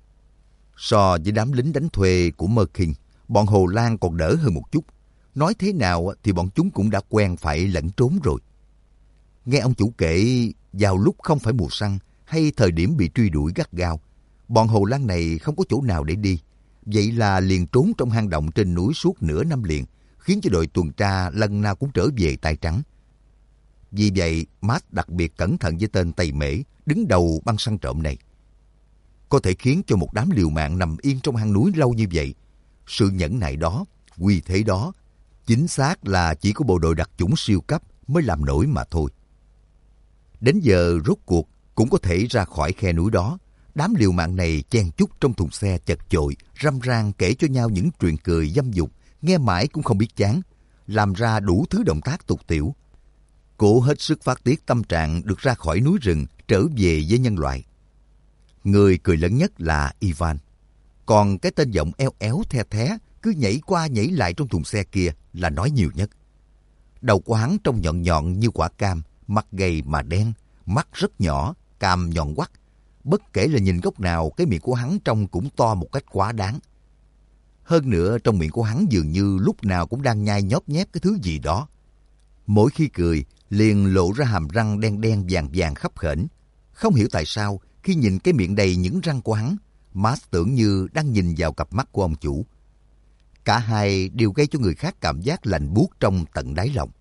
So với đám lính đánh thuê của Mơ Kinh, bọn Hồ Lan còn đỡ hơn một chút. Nói thế nào thì bọn chúng cũng đã quen phải lẫn trốn rồi. Nghe ông chủ kể, vào lúc không phải mùa săn hay thời điểm bị truy đuổi gắt gao, bọn Hồ Lan này không có chỗ nào để đi. Vậy là liền trốn trong hang động trên núi suốt nửa năm liền, khiến cho đội tuần tra lần nào cũng trở về tay trắng. Vì vậy, Matt đặc biệt cẩn thận với tên Tây Mễ, đứng đầu băng săn trộm này. Có thể khiến cho một đám liều mạng nằm yên trong hang núi lâu như vậy. Sự nhẫn nại đó, uy thế đó, chính xác là chỉ có bộ đội đặc chủng siêu cấp mới làm nổi mà thôi. Đến giờ rốt cuộc cũng có thể ra khỏi khe núi đó. Đám liều mạng này chen chúc trong thùng xe chật chội, râm ran kể cho nhau những chuyện cười dâm dục, nghe mãi cũng không biết chán, làm ra đủ thứ động tác tục tiểu. Cố hết sức phát tiết tâm trạng được ra khỏi núi rừng, trở về với nhân loại. Người cười lớn nhất là Ivan. Còn cái tên giọng eo éo the thé, cứ nhảy qua nhảy lại trong thùng xe kia là nói nhiều nhất. Đầu của hắn trông nhọn nhọn như quả cam, mặt gầy mà đen, mắt rất nhỏ, cằm nhọn quắt. Bất kể là nhìn góc nào, cái miệng của hắn trông cũng to một cách quá đáng. Hơn nữa, trong miệng của hắn dường như lúc nào cũng đang nhai nhóp nhép cái thứ gì đó. Mỗi khi cười, liền lộ ra hàm răng đen đen vàng vàng khắp khểnh. Không hiểu tại sao, khi nhìn cái miệng đầy những răng của hắn, Matt tưởng như đang nhìn vào cặp mắt của ông chủ. Cả hai đều gây cho người khác cảm giác lạnh buốt trong tận đáy lòng.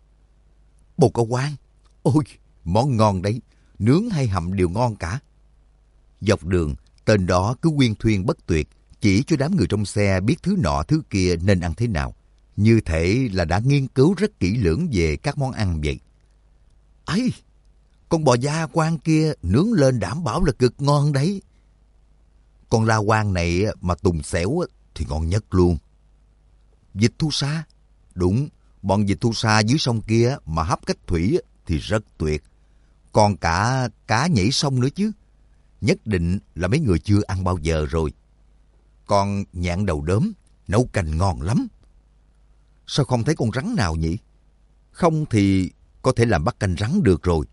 Bồ câu quan, ôi, món ngon đấy, nướng hay hầm đều ngon cả. Dọc đường, tên đó cứ uyên thuyên bất tuyệt, chỉ cho đám người trong xe biết thứ nọ thứ kia nên ăn thế nào. Như thể là đã nghiên cứu rất kỹ lưỡng về các món ăn vậy. Ấy, con bò da quang kia nướng lên đảm bảo là cực ngon đấy. Con la quang này mà tùng xẻo thì ngon nhất luôn. Vịt thu sa, đúng, bọn vịt thu sa dưới sông kia mà hấp cách thủy thì rất tuyệt. Còn cả cá nhảy sông nữa chứ. Nhất định là mấy người chưa ăn bao giờ rồi. Còn nhạn đầu đốm, nấu canh ngon lắm. Sao không thấy con rắn nào nhỉ? Không thì có thể làm bắt canh rắn được rồi.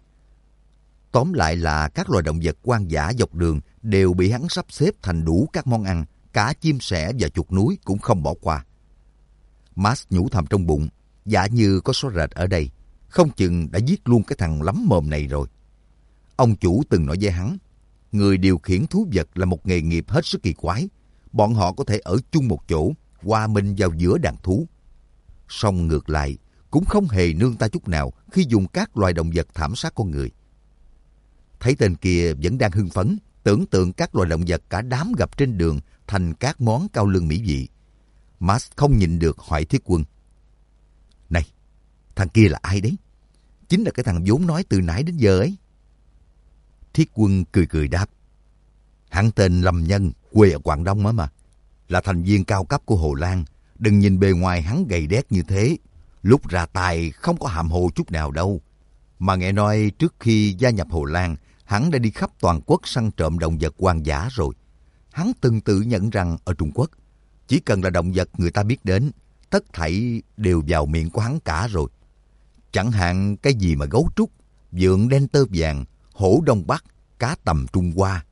Tóm lại là các loài động vật hoang dã dọc đường đều bị hắn sắp xếp thành đủ các món ăn, cả chim sẻ và chuột núi cũng không bỏ qua. Max nhủ thầm trong bụng, dạ như có số rệt ở đây, không chừng đã giết luôn cái thằng lắm mồm này rồi. Ông chủ từng nói với hắn, người điều khiển thú vật là một nghề nghiệp hết sức kỳ quái. Bọn họ có thể ở chung một chỗ, hòa mình vào giữa đàn thú. Song ngược lại, cũng không hề nương tay chút nào khi dùng các loài động vật thảm sát con người. Thấy tên kia vẫn đang hưng phấn, tưởng tượng các loài động vật cả đám gặp trên đường thành các món cao lương mỹ vị. Max không nhịn được hỏi Thiết Quân. Này, thằng kia là ai đấy? Chính là cái thằng vốn nói từ nãy đến giờ ấy. Thiết Quân cười cười đáp. Hắn tên Lâm Nhân, quê ở Quảng Đông mà, là thành viên cao cấp của Hồ Lan. Đừng nhìn bề ngoài hắn gầy đét như thế. Lúc ra tài không có hàm hồ chút nào đâu. Mà nghe nói trước khi gia nhập Hồ Lan, hắn đã đi khắp toàn quốc săn trộm động vật hoang dã rồi. Hắn từng tự nhận rằng ở Trung Quốc, chỉ cần là động vật người ta biết đến, tất thảy đều vào miệng của hắn cả rồi. Chẳng hạn cái gì mà gấu trúc, vượn đen tơ vàng, hổ Đông Bắc, cá tầm Trung Hoa.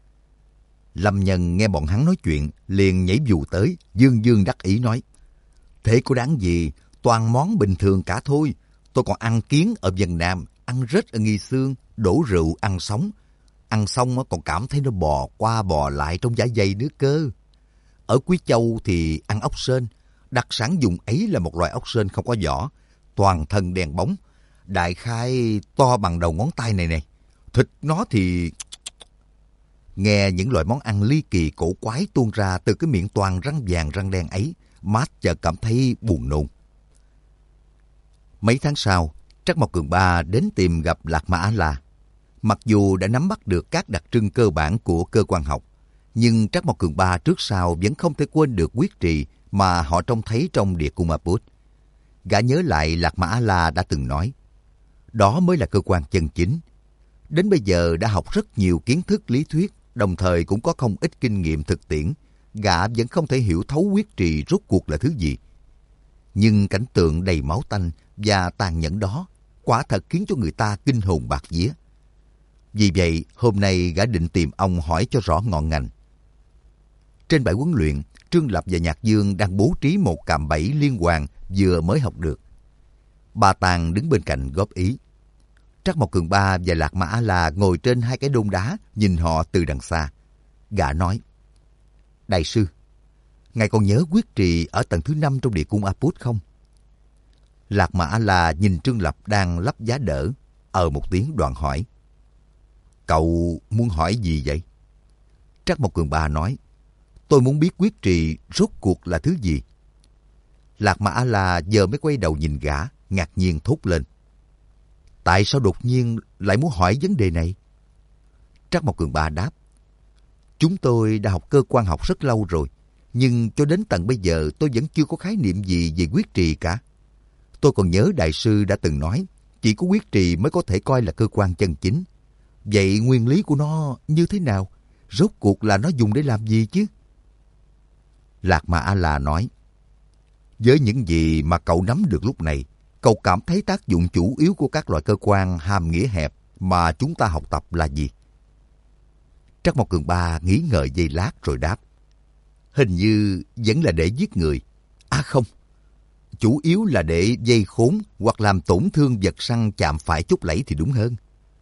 Lâm Nhân nghe bọn hắn nói chuyện, liền nhảy dù tới, dương dương đắc ý nói. Thế có đáng gì, toàn món bình thường cả thôi. Tôi còn ăn kiến ở Vân Nam, ăn rết ở Nghi Xương, đổ rượu ăn sống. Ăn xong còn cảm thấy nó bò qua bò lại trong dạ dày nữa cơ. Ở Quý Châu thì ăn ốc sên. Đặc sản dùng ấy là một loài ốc sên không có vỏ, toàn thân đen bóng, đại khái to bằng đầu ngón tay này này. Thịt nó thì... Nghe những loại món ăn ly kỳ cổ quái tuôn ra từ cái miệng toàn răng vàng răng đen ấy, Matt chợt cảm thấy buồn nôn. Mấy tháng sau, Trắc Mộc Cường Ba đến tìm gặp Lạc Ma A-la. Mặc dù đã nắm bắt được các đặc trưng cơ bản của cơ quan học, nhưng Trắc Mộc Cường Ba trước sau vẫn không thể quên được quyết trì mà họ trông thấy trong địa cung Aput. Gã nhớ lại Lạc Ma A-la đã từng nói, đó mới là cơ quan chân chính. Đến bây giờ đã học rất nhiều kiến thức lý thuyết, đồng thời cũng có không ít kinh nghiệm thực tiễn, gã vẫn không thể hiểu thấu quyết trì rốt cuộc là thứ gì. Nhưng cảnh tượng đầy máu tanh và tàn nhẫn đó quả thật khiến cho người ta kinh hồn bạt vía. Vì vậy, hôm nay gã định tìm ông hỏi cho rõ ngọn ngành. Trên bãi huấn luyện, Trương Lập và Nhạc Dương đang bố trí một cạm bẫy liên hoàn vừa mới học được. Ba Tàng đứng bên cạnh góp ý. Trắc Mộc Cường Ba và Lạc Mã A-La ngồi trên hai cái đôn đá, nhìn họ từ đằng xa. Gã nói, đại sư, ngài còn nhớ quyết trì ở tầng thứ năm trong địa cung Aput không? Lạc Mã A-La nhìn Trương Lập đang lắp giá đỡ, ờ một tiếng đoạn hỏi, cậu muốn hỏi gì vậy? Trắc Mộc Cường Ba nói, tôi muốn biết quyết trì rốt cuộc là thứ gì. Lạc Mã A-La giờ mới quay đầu nhìn gã, ngạc nhiên thốt lên, tại sao đột nhiên lại muốn hỏi vấn đề này? Trắc Mộc Cường Ba đáp, chúng tôi đã học cơ quan học rất lâu rồi, nhưng cho đến tận bây giờ tôi vẫn chưa có khái niệm gì về quyết trì cả. Tôi còn nhớ đại sư đã từng nói, chỉ có quyết trì mới có thể coi là cơ quan chân chính. Vậy nguyên lý của nó như thế nào? Rốt cuộc là nó dùng để làm gì chứ? Lạc Mã A-La nói, với những gì mà cậu nắm được lúc này, cậu cảm thấy tác dụng chủ yếu của các loại cơ quan hàm nghĩa hẹp mà chúng ta học tập là gì? Trắc Mộc Cường Ba nghĩ ngợi giây lát rồi đáp, hình như vẫn là để giết người. À không, chủ yếu là để dây khốn hoặc làm tổn thương vật săn chạm phải chút lẫy thì đúng hơn.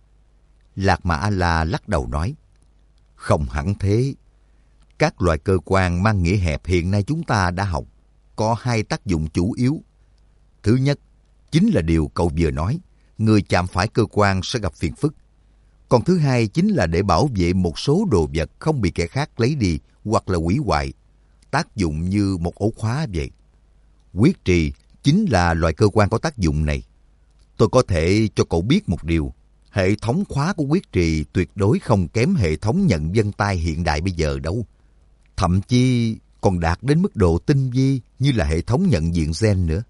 Lạc Mã A-La lắc đầu nói, không hẳn thế. Các loại cơ quan mang nghĩa hẹp hiện nay chúng ta đã học có hai tác dụng chủ yếu. Thứ nhất, chính là điều cậu vừa nói, người chạm phải cơ quan sẽ gặp phiền phức. Còn thứ hai chính là để bảo vệ một số đồ vật không bị kẻ khác lấy đi hoặc là hủy hoại, tác dụng như một ổ khóa vậy. Quyết trì chính là loại cơ quan có tác dụng này. Tôi có thể cho cậu biết một điều, hệ thống khóa của quyết trì tuyệt đối không kém hệ thống nhận vân tay hiện đại bây giờ đâu. Thậm chí còn đạt đến mức độ tinh vi như là hệ thống nhận diện gen nữa.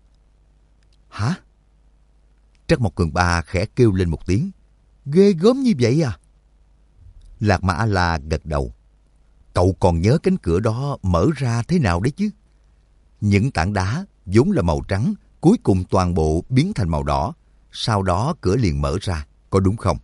Hả? Trắc Mộc Cường Ba khẽ kêu lên một tiếng. Ghê gớm như vậy à? Lạc Mã A-La gật đầu. Cậu còn nhớ cánh cửa đó mở ra thế nào đấy chứ? Những tảng đá vốn là màu trắng, cuối cùng toàn bộ biến thành màu đỏ. Sau đó cửa liền mở ra, có đúng không?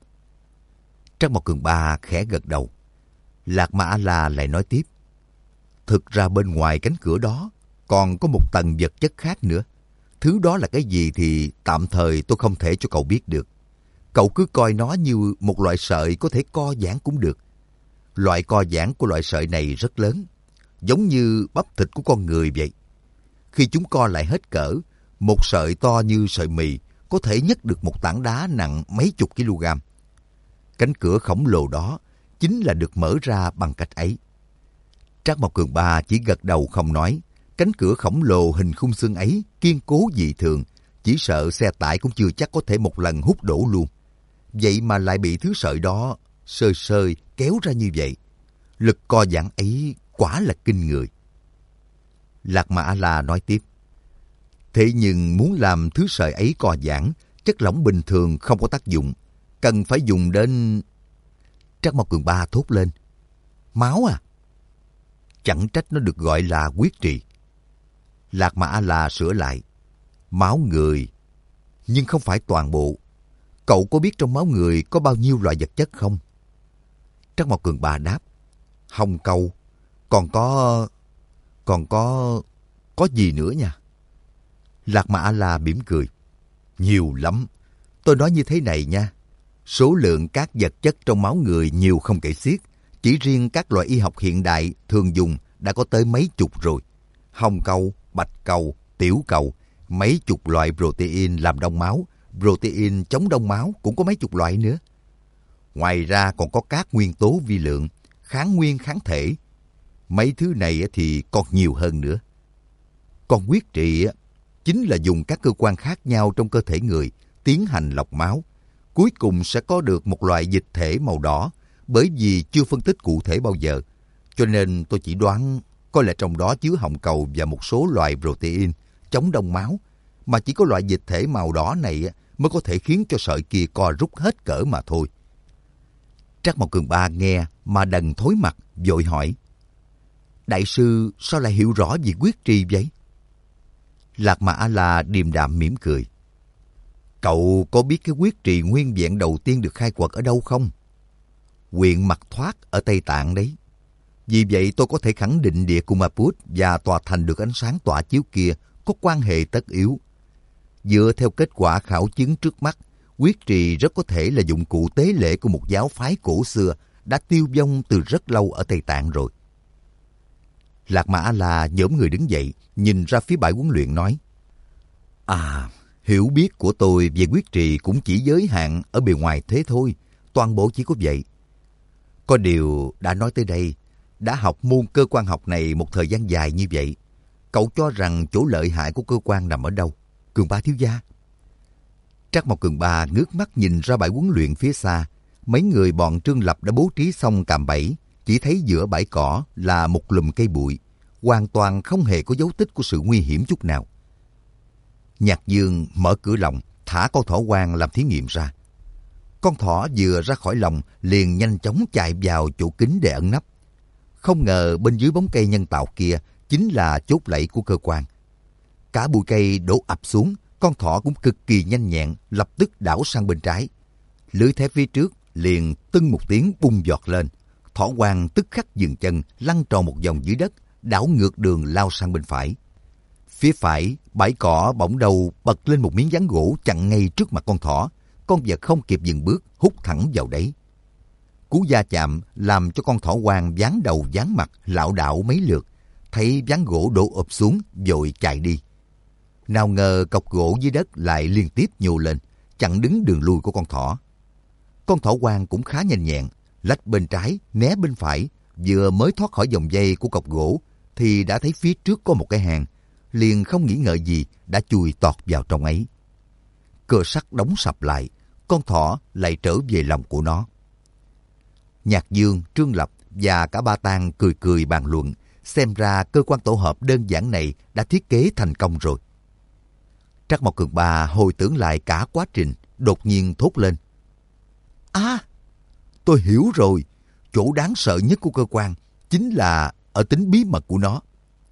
Trắc Mộc Cường Ba khẽ gật đầu. Lạc Mã A-La lại nói tiếp. Thực ra bên ngoài cánh cửa đó còn có một tầng vật chất khác nữa. Thứ đó là cái gì thì tạm thời tôi không thể cho cậu biết được. Cậu cứ coi nó như một loại sợi có thể co giãn cũng được. Loại co giãn của loại sợi này rất lớn, giống như bắp thịt của con người vậy. Khi chúng co lại hết cỡ, một sợi to như sợi mì có thể nhấc được một tảng đá nặng mấy chục kg. Cánh cửa khổng lồ đó chính là được mở ra bằng cách ấy. Trác Mộc Cường Ba chỉ gật đầu không nói. Cánh cửa khổng lồ hình khung xương ấy kiên cố dị thường, chỉ sợ xe tải cũng chưa chắc có thể một lần hút đổ luôn. Vậy mà lại bị thứ sợi đó sơi sơi kéo ra như vậy. Lực co giãn ấy quả là kinh người. Lạc Mã A-La nói tiếp. Thế nhưng muốn làm thứ sợi ấy co giãn, chất lỏng bình thường không có tác dụng, cần phải dùng đến... Trác Mộc Cường Ba thốt lên. Máu à? Chẳng trách nó được gọi là quyết trì. Lạc Mã A-La sửa lại. Máu người, nhưng không phải toàn bộ. Cậu có biết trong máu người có bao nhiêu loại vật chất không? Trác Mộc Cường Ba đáp. Hồng cầu, còn có... Còn có... Có gì nữa nha? Lạc Mã A-La mỉm cười. Nhiều lắm. Tôi nói như thế này nha. Số lượng các vật chất trong máu người nhiều không kể xiết. Chỉ riêng các loại y học hiện đại thường dùng đã có tới mấy chục rồi. Hồng cầu, bạch cầu, tiểu cầu, mấy chục loại protein làm đông máu, protein chống đông máu cũng có mấy chục loại nữa. Ngoài ra còn có các nguyên tố vi lượng, kháng nguyên kháng thể. Mấy thứ này thì còn nhiều hơn nữa. Còn quyết trị chính là dùng các cơ quan khác nhau trong cơ thể người tiến hành lọc máu. Cuối cùng sẽ có được một loại dịch thể màu đỏ, bởi vì chưa phân tích cụ thể bao giờ. Cho nên tôi chỉ đoán có lẽ trong đó chứa hồng cầu và một số loại protein chống đông máu, mà chỉ có loại dịch thể màu đỏ này mới có thể khiến cho sợi kia co rút hết cỡ mà thôi. Trác Mộc Cường Ba nghe mà đần thối mặt, vội hỏi. Đại sư sao lại hiểu rõ về quyết trì vậy? Lạc Mã A-La điềm đạm mỉm cười. Cậu có biết cái quyết trì nguyên vẹn đầu tiên được khai quật ở đâu không? huyện Mật Thoát ở Tây Tạng đấy. Vì vậy tôi có thể khẳng định địa Kumaput và tòa thành được ánh sáng tỏa chiếu kia có quan hệ tất yếu. Dựa theo kết quả khảo chứng trước mắt, huyết trì rất có thể là dụng cụ tế lễ của một giáo phái cổ xưa đã tiêu vong từ rất lâu ở Tây Tạng rồi. Lạc Ma A-la nhổm người đứng dậy, nhìn ra phía bãi huấn luyện nói: À, hiểu biết của tôi về huyết trì cũng chỉ giới hạn ở bề ngoài thế thôi, toàn bộ chỉ có vậy. Có điều đã nói tới đây, đã học môn cơ quan học này một thời gian dài như vậy, cậu cho rằng chỗ lợi hại của cơ quan nằm ở đâu, Cường Ba thiếu gia? Trắc Mộc Cường Ba ngước mắt nhìn ra bãi huấn luyện phía xa, mấy người bọn Trương Lập đã bố trí xong cạm bẫy, chỉ thấy giữa bãi cỏ là một lùm cây bụi, hoàn toàn không hề có dấu tích của sự nguy hiểm chút nào. Nhạc Dương mở cửa lồng, thả con thỏ hoang làm thí nghiệm ra. Con thỏ vừa ra khỏi lồng liền nhanh chóng chạy vào chỗ kín để ẩn nấp. Không ngờ bên dưới bóng cây nhân tạo kia chính là chốt lẫy của cơ quan. Cả bụi cây đổ ập xuống, con thỏ cũng cực kỳ nhanh nhẹn, lập tức đảo sang bên trái. Lưới thép phía trước liền tưng một tiếng bung giọt lên. Thỏ hoang tức khắc dừng chân, lăn tròn một vòng dưới đất, đảo ngược đường lao sang bên phải. Phía phải, bãi cỏ bỗng đầu bật lên một miếng ván gỗ chặn ngay trước mặt con thỏ. Con vật không kịp dừng bước, hút thẳng vào đấy. Cú va chạm làm cho con thỏ hoang ván đầu ván mặt lảo đảo mấy lượt, thấy ván gỗ đổ ụp xuống, vội chạy đi. Nào ngờ cọc gỗ dưới đất lại liên tiếp nhô lên, chặn đứng đường lui của con thỏ. Con thỏ hoang cũng khá nhanh nhẹn, lách bên trái, né bên phải, vừa mới thoát khỏi vòng dây của cọc gỗ thì đã thấy phía trước có một cái hang, liền không nghĩ ngợi gì đã chui tọt vào trong ấy. Cửa sắt đóng sập lại, con thỏ lại trở về lòng của nó. Nhạc Dương, Trương Lập và cả Ba Tang cười cười bàn luận, xem ra cơ quan tổ hợp đơn giản này đã thiết kế thành công rồi. Trắc Mộc Cường Ba hồi tưởng lại cả quá trình, đột nhiên thốt lên: À, tôi hiểu rồi, chỗ đáng sợ nhất của cơ quan chính là ở tính bí mật của nó.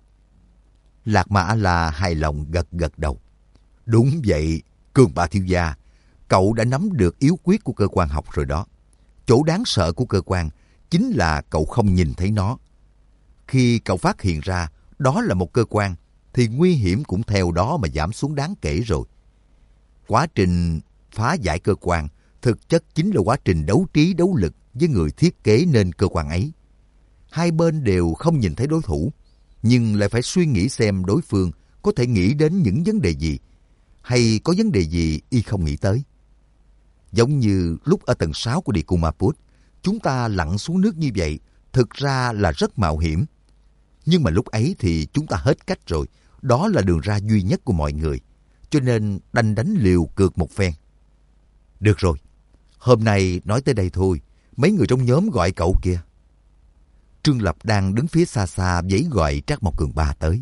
Lạc Ma A-la hài lòng gật gật đầu. Đúng vậy, Cường Ba thiếu gia, cậu đã nắm được yếu quyết của cơ quan học rồi đó. Chỗ đáng sợ của cơ quan chính là cậu không nhìn thấy nó. Khi cậu phát hiện ra đó là một cơ quan, thì nguy hiểm cũng theo đó mà giảm xuống đáng kể rồi. Quá trình phá giải cơ quan thực chất chính là quá trình đấu trí đấu lực với người thiết kế nên cơ quan ấy. Hai bên đều không nhìn thấy đối thủ, nhưng lại phải suy nghĩ xem đối phương có thể nghĩ đến những vấn đề gì, hay có vấn đề gì y không nghĩ tới. Giống như lúc ở tầng sáu của địa Kumaput, chúng ta lặn xuống nước như vậy, thực ra là rất mạo hiểm. Nhưng mà lúc ấy thì chúng ta hết cách rồi, đó là đường ra duy nhất của mọi người, cho nên đành đánh liều cược một phen. Được rồi, hôm nay nói tới đây thôi, mấy người trong nhóm gọi cậu kìa. Trương Lập đang đứng phía xa xa vẫy gọi Trắc Mộc Cường Ba tới.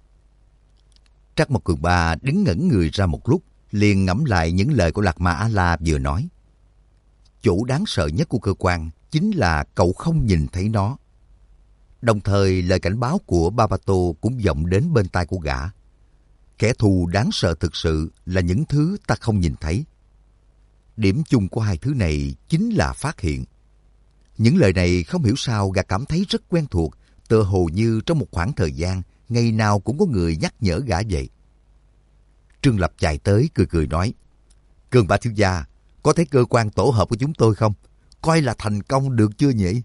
Trắc Mộc Cường Ba đứng ngẩn người ra một lúc, liền ngẫm lại những lời của Lạc Ma A-la vừa nói. Chỗ đáng sợ nhất của cơ quan chính là cậu không nhìn thấy nó. Đồng thời lời cảnh báo của Babato cũng vọng đến bên tai của gã. Kẻ thù đáng sợ thực sự là những thứ ta không nhìn thấy. Điểm chung của hai thứ này chính là phát hiện. Những lời này không hiểu sao gã cảm thấy rất quen thuộc, tựa hồ như trong một khoảng thời gian, ngày nào cũng có người nhắc nhở gã vậy. Trương Lập chạy tới cười cười nói: Cường Ba thiếu gia, có thấy cơ quan tổ hợp của chúng tôi không? Coi là thành công được chưa nhỉ?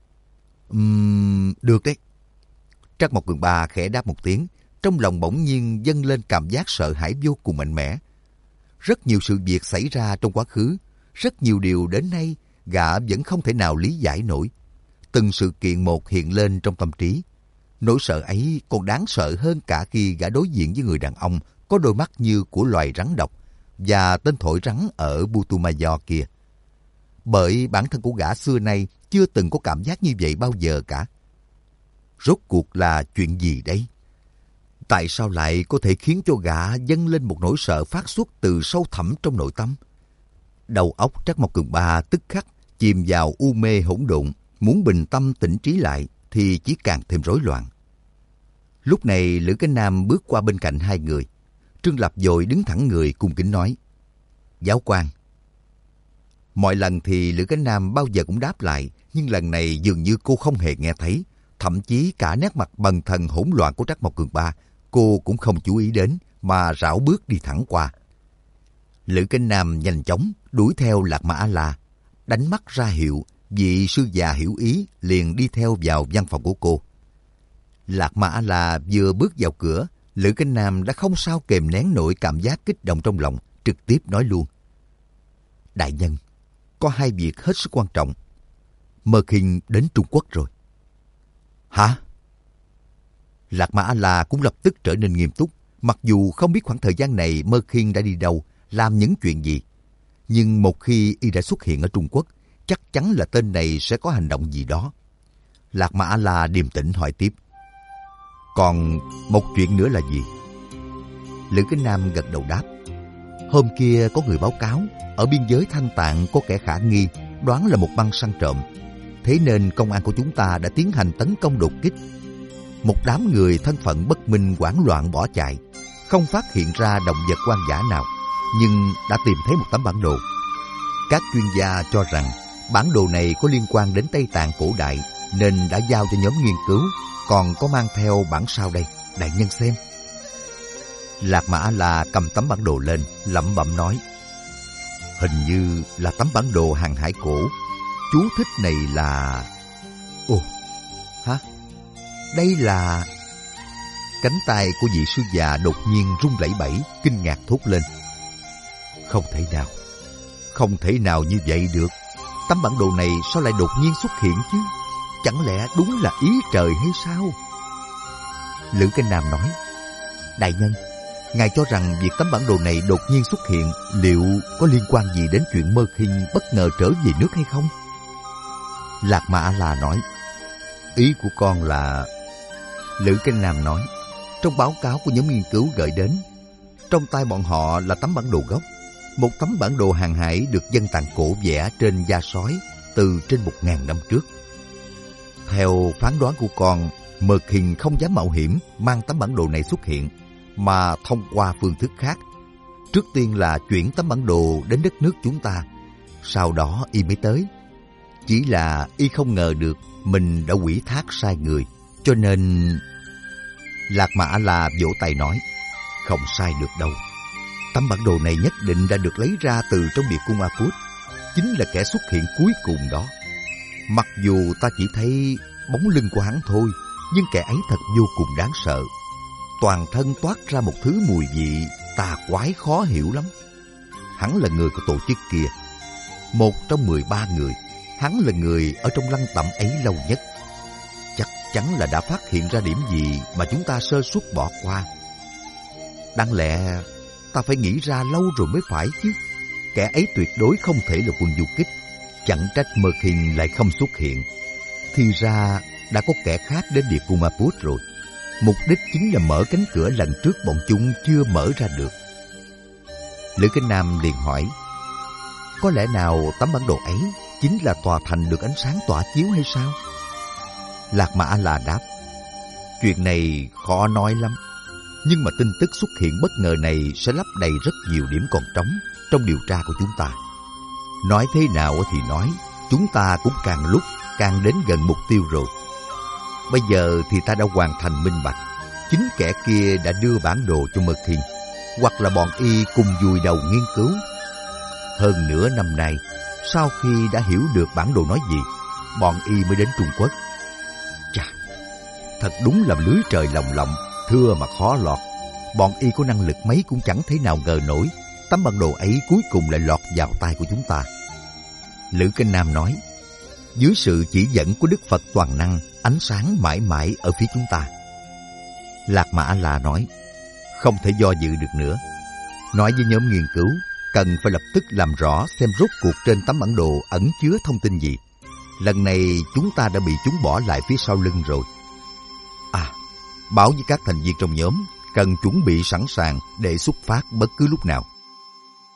Ừm, được đấy. Trắc Mộc Cường Ba khẽ đáp một tiếng, trong lòng bỗng nhiên dâng lên cảm giác sợ hãi vô cùng mạnh mẽ. Rất nhiều sự việc xảy ra trong quá khứ, rất nhiều điều đến nay gã vẫn không thể nào lý giải nổi. Từng sự kiện một hiện lên trong tâm trí. Nỗi sợ ấy còn đáng sợ hơn cả khi gã đối diện với người đàn ông có đôi mắt như của loài rắn độc và tên thổi rắn ở Putumayo kia. Bởi bản thân của gã xưa nay chưa từng có cảm giác như vậy bao giờ cả. Rốt cuộc là chuyện gì đấy? Tại sao lại có thể khiến cho gã dâng lên một nỗi sợ phát xuất từ sâu thẳm trong nội tâm? Đầu óc Trắc Mộc Cường Ba tức khắc chìm vào u mê hỗn độn, muốn bình tâm tỉnh trí lại thì chỉ càng thêm rối loạn. Lúc này Lữ Cái Nam bước qua bên cạnh hai người. Trương Lập vội đứng thẳng người cung kính nói: Giáo quan. Mọi lần thì Lữ Cánh Nam bao giờ cũng đáp lại, nhưng lần này dường như cô không hề nghe thấy. Thậm chí cả nét mặt bần thần hỗn loạn của Trắc Mộc Cường Ba, cô cũng không chú ý đến, mà rảo bước đi thẳng qua. Lữ Cánh Nam nhanh chóng đuổi theo Lạc Ma A-la, đánh mắt ra hiệu, vị sư già hiểu ý liền đi theo vào văn phòng của cô. Lạc Ma A-la vừa bước vào cửa, Lữ Cánh Nam đã không sao kềm nén nổi cảm giác kích động trong lòng, trực tiếp nói luôn. Đại nhân, có hai việc hết sức quan trọng. Mơ Khinh đến Trung Quốc rồi. Hả? Lạc Ma A-la cũng lập tức trở nên nghiêm túc, mặc dù không biết khoảng thời gian này Mơ Khinh đã đi đâu, làm những chuyện gì. Nhưng một khi y đã xuất hiện ở Trung Quốc, chắc chắn là tên này sẽ có hành động gì đó. Lạc Ma A-la điềm tĩnh hỏi tiếp. Còn một chuyện nữa là gì? Lữ Cánh Nam gật đầu đáp. Hôm kia có người báo cáo, ở biên giới Thanh Tạng có kẻ khả nghi, đoán là một băng săn trộm. Thế nên công an của chúng ta đã tiến hành tấn công đột kích. Một đám người thân phận bất minh hoảng loạn bỏ chạy, không phát hiện ra động vật hoang dã nào, nhưng đã tìm thấy một tấm bản đồ. Các chuyên gia cho rằng bản đồ này có liên quan đến Tây Tạng cổ đại, nên đã giao cho nhóm nghiên cứu, còn có mang theo bản sao đây, đại nhân xem. Lạc Ma A-la cầm tấm bản đồ lên, lẩm bẩm nói. Hình như là tấm bản đồ hàng hải cổ. Chú thích này là... Ồ, hả? Đây là... Cánh tay của vị sư già đột nhiên rung lẩy bẩy, kinh ngạc thốt lên. Không thể nào, không thể nào như vậy được. Tấm bản đồ này sao lại đột nhiên xuất hiện chứ? Chẳng lẽ đúng là ý trời hay sao? Lữ Cánh Nam nói. Đại nhân, ngài cho rằng việc tấm bản đồ này đột nhiên xuất hiện liệu có liên quan gì đến chuyện Mơ Khinh bất ngờ trở về nước hay không? Lạc Ma A-la nói. Ý của con là... Lữ Cánh Nam nói. Trong báo cáo của nhóm nghiên cứu gửi đến, trong tay bọn họ là tấm bản đồ gốc. Một tấm bản đồ hàng hải được dân Tạng cổ vẽ trên da sói từ trên một ngàn năm trước. Theo phán đoán của con, Mơ Khinh không dám mạo hiểm mang tấm bản đồ này xuất hiện, mà thông qua phương thức khác. Trước tiên là chuyển tấm bản đồ đến đất nước chúng ta, sau đó y mới tới. Chỉ là y không ngờ được mình đã ủy thác sai người, cho nên... Lạc Ma A-la vỗ tay nói. Không sai được đâu. Tấm bản đồ này nhất định đã được lấy ra từ trong địa cung A Phút, chính là kẻ xuất hiện cuối cùng đó. Mặc dù ta chỉ thấy bóng lưng của hắn thôi, nhưng kẻ ấy thật vô cùng đáng sợ. Toàn thân toát ra một thứ mùi vị tà quái khó hiểu lắm. Hắn là người của tổ chức kia. Một trong mười ba người, hắn là người ở trong lăng tẩm ấy lâu nhất. Chắc chắn là đã phát hiện ra điểm gì mà chúng ta sơ suất bỏ qua. Đáng lẽ ta phải nghĩ ra lâu rồi mới phải chứ. Kẻ ấy tuyệt đối không thể là quân du kích. Chẳng trách Mơ Khinh lại không xuất hiện. Thì ra đã có kẻ khác đến địa cung A Phút rồi. Mục đích chính là mở cánh cửa lần trước bọn chúng chưa mở ra được. Lữ Cánh Nam liền hỏi. Có lẽ nào tấm bản đồ ấy chính là tòa thành được ánh sáng tỏa chiếu hay sao? Lạc Ma A-la đáp. Chuyện này khó nói lắm. Nhưng mà tin tức xuất hiện bất ngờ này sẽ lấp đầy rất nhiều điểm còn trống trong điều tra của chúng ta. Nói thế nào thì nói, chúng ta cũng càng lúc càng đến gần mục tiêu rồi. Bây giờ thì ta đã hoàn thành minh bạch. Chính kẻ kia đã đưa bản đồ cho Mơ Khinh, hoặc là bọn y cùng vùi đầu nghiên cứu. Hơn nửa năm nay, sau khi đã hiểu được bản đồ nói gì, bọn y mới đến Trung Quốc. Chà, thật đúng là lưới trời lồng lộng, thưa mà khó lọt. Bọn y có năng lực mấy cũng chẳng thể nào ngờ nổi tấm bản đồ ấy cuối cùng lại lọt vào tay của chúng ta. Lữ Cánh Nam nói. Dưới sự chỉ dẫn của Đức Phật toàn năng, ánh sáng mãi mãi ở phía chúng ta. Lạc Ma A-la nói. Không thể do dự được nữa. Nói với nhóm nghiên cứu, cần phải lập tức làm rõ xem rốt cuộc trên tấm bản đồ ẩn chứa thông tin gì. Lần này chúng ta đã bị chúng bỏ lại phía sau lưng rồi. À, báo với các thành viên trong nhóm cần chuẩn bị sẵn sàng để xuất phát bất cứ lúc nào.